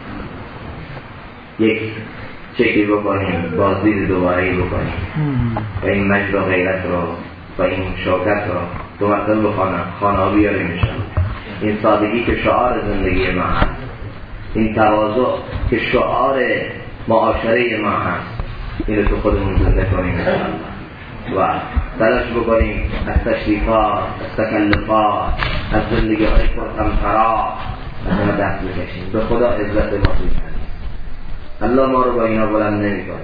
[SPEAKER 1] یک چکی بکنیم، بازدید دوباره بکنیم و این مجد و غیرت رو و این شوکت رو دو مرتبه به خانه ها بیاریم انشاءالله. این سادگی که شعار زندگی ما هست، این تواضع که شعار معاشره ما هست، این رو تو خودمون زنده کنیم و تلاش بکنیم از تشریفات، از تکلفات، از زندگی های پرطمطراح ما دست بکشیم. به خدا عزت ما میکنیم. الله ما رو با اینا بلند نمیکنه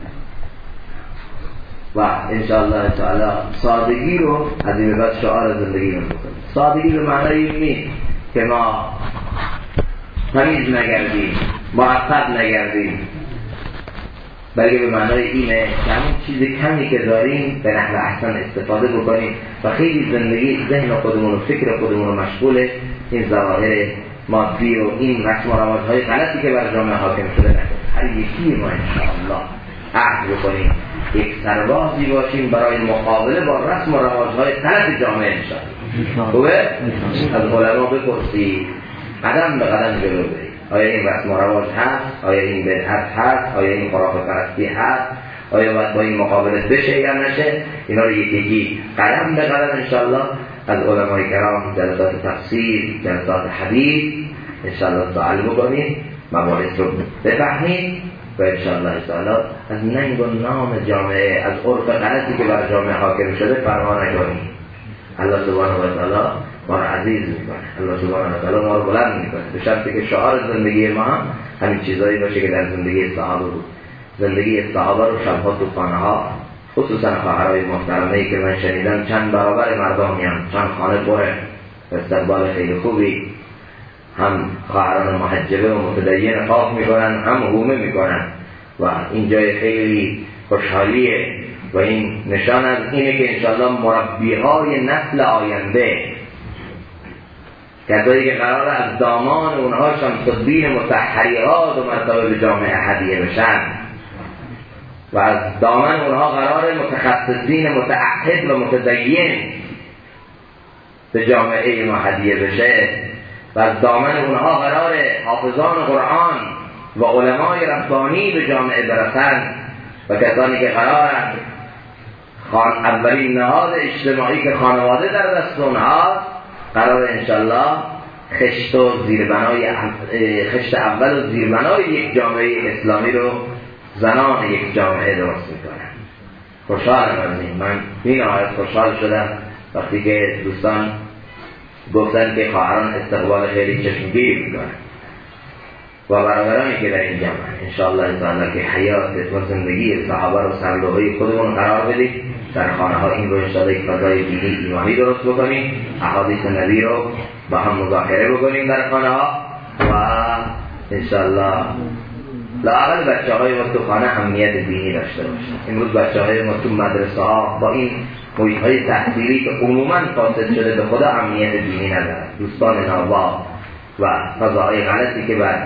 [SPEAKER 1] و انشاءالله تعالی سادگی رو از این بعد شعار زندگی رو بکنیم. سادگی به معنی این نیست که ما تمیز نگردیم، معقد نگردیم، بلکه به معنای اینه که همون چیز کمی که داریم به نحو احسن استفاده بکنیم و خیلی زندگی ذهن خودمون و فکر خودمون رو مشغول این ظواهر مادی و این رسم و رواج‌های غلطی که بر جامعه حاکم شده نکنیم. هر یکی ما انشاءالله عهد بکنیم یک سربازی باشیم برای مقابله با رسم و رواج‌های غلط جامعه انشاءالله. خوبه؟ از علما بپرسید، قدم به قدم جلو برید. آیا این رسم و رواج هست؟ آیا این بدعت هست؟ آیا این خرافه پرستی هست؟ آیا باید با این مقابله بشه یا نشه؟ اینا رو یکی قدم به قدم انشاءالله از علمای کرام جلسات تفسیر، جلسات حدیث انشاءالله سوال بکنید، مباحث رو بفهمید و انشاءالله از ننگ و نام جامعه، از عرف غلطی که بر جامعه حاکم شده پروا نکنید. الله سبحانه و تعالی ما رو عزیز میکنه، الله سبحانه و تعالی ما رو بلند میکنه، به شرطی که شعار زندگی ما همین چیزایی باشه که در زندگی صحابه بود. زندگی صحابه رو شبها تو خانه ها، خصوصا خواهرای محترمه‌ای که من شنیدم چند برابر مردم میان، چند خانه پره، استقبال خیلی خوبی، هم خواهران محجبه و متدین خواب میکنن، هم حومه میکنن و این جای خیلی خوشحالیه و این نشان از اینه که انشاءالله مربیهای نسل آینده، کسایی که قرار از دامان اونها شمس الدین مطهریات و مرتبه به جامعه هدیه بشن و از دامن اونها قرار متخصصین متعهد و متدین به جامعه ما هدیه بشه و از دامن اونها قرار حافظان قرآن و علمای ربانی به جامعه برسن و کسانی که قرارند اولین نهاد اجتماعی که خانواده در دست اونها قرار انشالله خشت اول و زیربنای یک جامعه اسلامی رو زنان یک جامعه درست میکنن. خوشحالم از این. من بی‌نهایت خوشحال شدم وقتی که دوستان گفتن که خواهران استقبال خیلی چشمگیری میکنن و برادرانی که در این جمع انشاءالله تعالی که حیات و زندگی صحابه رو سرلوحه خودمون قرار بدید، در خانه ها این رو انشاءالله یک فضای دینی ایمانی درست بکنیم، احادیث نبی رو با هم مذاکره بکنیم در خانه ها و انشاءالله لااقل بچه های ما تو خانه امنیت دینی داشته باشن. امروز بچه های ما تو مدرسه ها با این محیط های تحصیلی که عموما فاسد شده به خدا امنیت دینی ندارن، دوستان نابا و فضاهای غلطی که بعد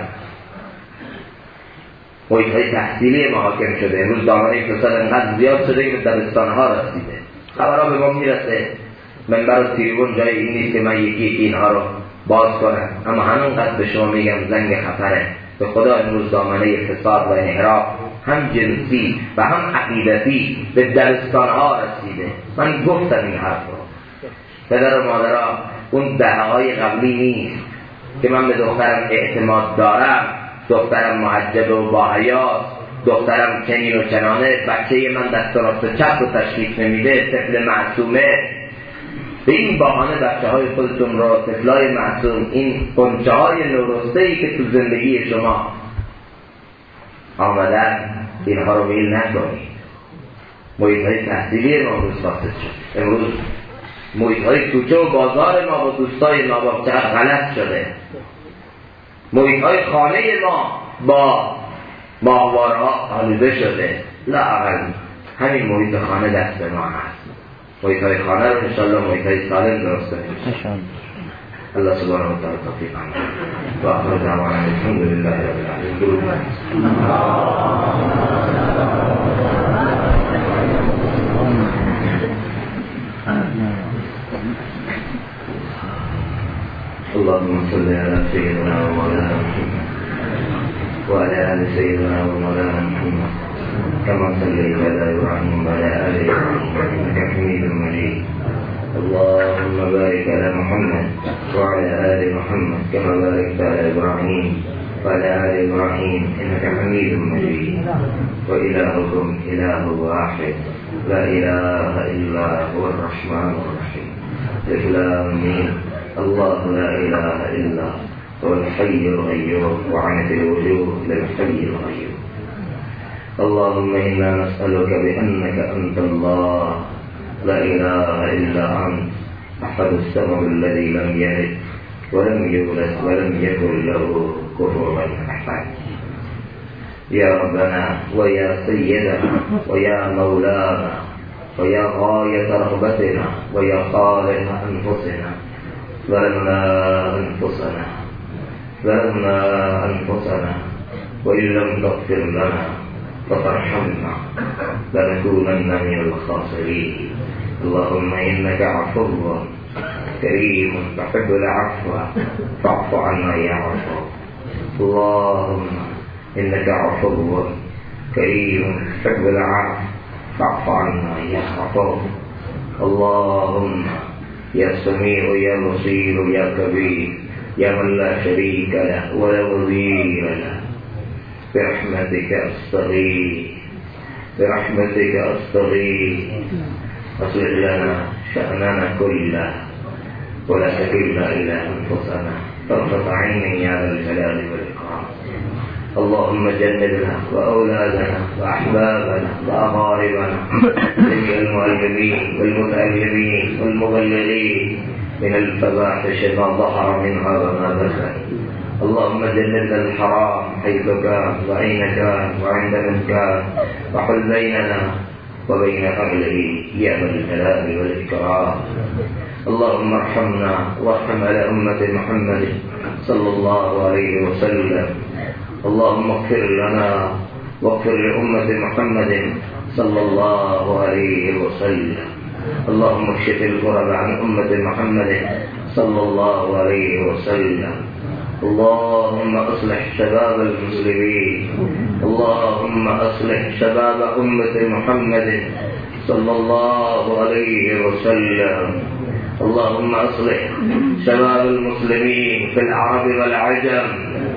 [SPEAKER 1] محیط های تحصیلی ما حاکم شده. امروز دامنه اقتصاد انقدر زیاد شده که دبستان ها رسیده، خبرها به ما میرسه منبر و تریبون جای این نیست که من یکی اینها رو باز کنم، اما همونقدر به شما میگم زنگ خطره. به خدا امروز دامنه فساد و انحراف هم جنسی و هم عقیدتی به درستانها رسیده. من گفتم این حرف رو، پدر و مادرها اون دهه‌های قبلی نیست که من به دخترم اعتماد دارم، دخترم محجب و با حیاست، دخترم چنین و چنانه، بچه من دست راست چپ رو تشخیص نمیده، طفل معصومه. به این بهانه بچه های خودتون رو، طفلای معصوم، این قنچه های نورسته‌ای که تو زندگی شما آمدن، اینها رو میل نکنید. محیط های تحصیلی ما امروز فاسد شد. امروز محیط های کوچه و بازار ما با دوستای ما با چقدر غلط شده. محیط های خانه ما با ماهوارها آلوده شده. لااقل همین محیط خانه دست ما هست. محیط های خانه رو انشاءالله محیط های سالم درست کنیم. الله سبحانه و تعالی توفیق کنه. و آخر دعوانا الحمد لله رب العالمین. اللهم صل على سيدنا ومولانا محمد وعلى آل سيدنا ومولانا محمد كما صليت على إبراهيم وعلى آل إبراهيم إنك حميد مجيد. اللهم بارك على محمد وعلى آل محمد كما باركت على إبراهيم وعلى آل إبراهيم إنك حميد مجيد. وإلهكم إله واحد لا إله إلا هو الرحمن الرحيم. الإسلام الله لا إله إلا هو الحي الغيور وعنت الوجوه للحي الغيور. اللهم إنا نسألك بأنك أنت الله لا إله إلا أنت أحد الصمد الذي لم يلد ولم يولد ولم يكن له كفوا أحد. يا ربنا ويا سيدنا ويا مولانا ويا غاية رغبتنا ويا خالق أنفسنا، ظلمنا أنفسنا وإن لم تغفر لنا وترحمنا لنكونن من الخاسرين. اللهم إنك عفو كريم تحب العفو فاعف عنا يا عفو. اللهم إنك عفو كريم تحب العفو فاعف عنا يا عفو. اللهم يا سميع يا بصير يا كبير يا من لا شريك له ولا وزير له، برحمتك أستغيث أصلح لنا شأننا كله ولا تكلنا إلى أنفسنا طرفة عين يا ذا الجلال والإكرام. اللهم جنبنا وأولادنا وأحبابنا وأقاربنا جميع المؤلمين والمتألمين والمبلغين من الفواحش ما ظهر منها وما بطن. اللهم جنبنا الحرام حيث كان وأين كان وعند من كان، وحل بيننا وبين أهله يا ذا الجلال والإكرام. اللهم ارحمنا وارحم على أمة محمد صلى الله عليه وسلم. اللهم اغفر لنا واغفر لأمة محمد صلى الله عليه وسلم. اللهم اكشف الكرب عن أمة محمد صلى الله عليه وسلم. اللهم أصلح شباب المسلمين. اللهم أصلح شباب أمة محمد صلى الله عليه وسلم. اللهم أصلح شباب المسلمين في العرب والعجم.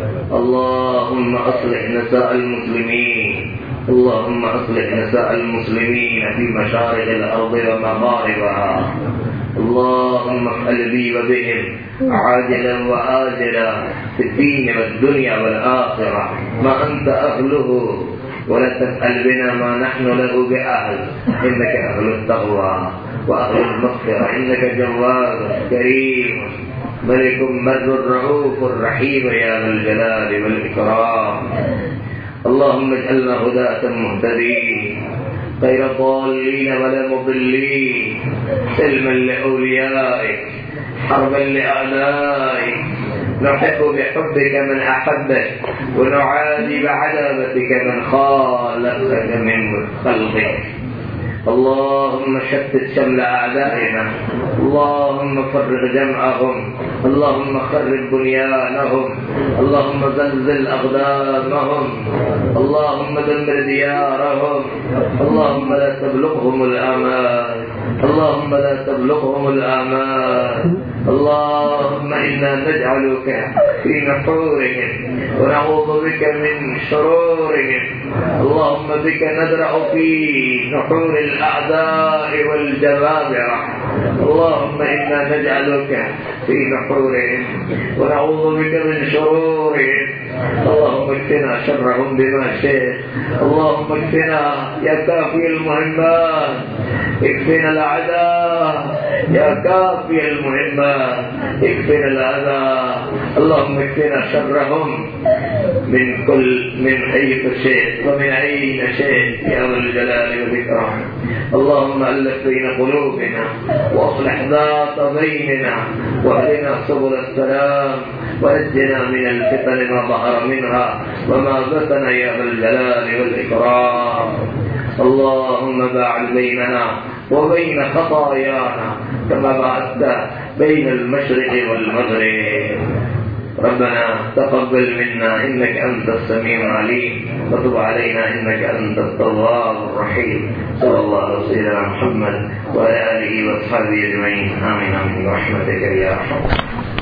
[SPEAKER 1] اللهم أصلح نساء المسلمين. اللهم أصلح نساء المسلمين في مشارق الأرض ومغاربها. اللهم افعل بي وبهم عاجلا وآجلا في الدين والدنيا والآخرة ما أنت أهله، ولا تفعل بنا ما نحن له بأهل، إنك أهل التقوى وأهل المغفرة، إنك جواد كريم ملك بر رؤوف رحيم يا ذا الجلال والإكرام. اللهم اجعلنا هداة مهتدين غير ضالين ولا مضلين، سلما لأوليائك حربا لأعدائك. نحب بحبك من أحبك ونعادي بعداوتك من خالفك من خلقك. اللهم شتت شمل أعدائنا، اللهم فرق جمعهم، اللهم خرب بنيانهم، اللهم زلزل أقدامهم، اللهم دمر ديارهم، اللهم لا تبلغهم الآمال، اللهم لا تبلغهم الآمال. اللهم إنا نجعلك في نحورهم ونعوذ بك من شرورهم. اللهم بك ندرأ في نحور الأعداء والجبابرة. اللهم إنا نجعلك في نحورهم ونعوذ بك من شرورهم. اللهم اكفنا شرهم بما شئت. اللهم اكفنا يا كافي المهمات، اكفنا العداء يا كافي المهمات، اكفنا العداء. اللهم اكفنا شرهم من حيث شئت ومن أين شئت يا ذا الجلال والإكرام. اللهم ألف بين قلوبنا وأصلح ذات بيننا واهدنا سبل السلام ونجنا من الفتن ما ظهر منها وما بطن يا ذا الجلال والإكرام. اللهم باعد بيننا وبين خطايانا كما بعدت بين المشرق والمغرب. ربنا تقبل منا إنك أنت السميع العليم وتب علينا إنك أنت التواب الرحيم. صلى الله على سيدنا محمد وعلى آله وأصحابه أجمعين. آمين آمين برحمتك يا أرحم.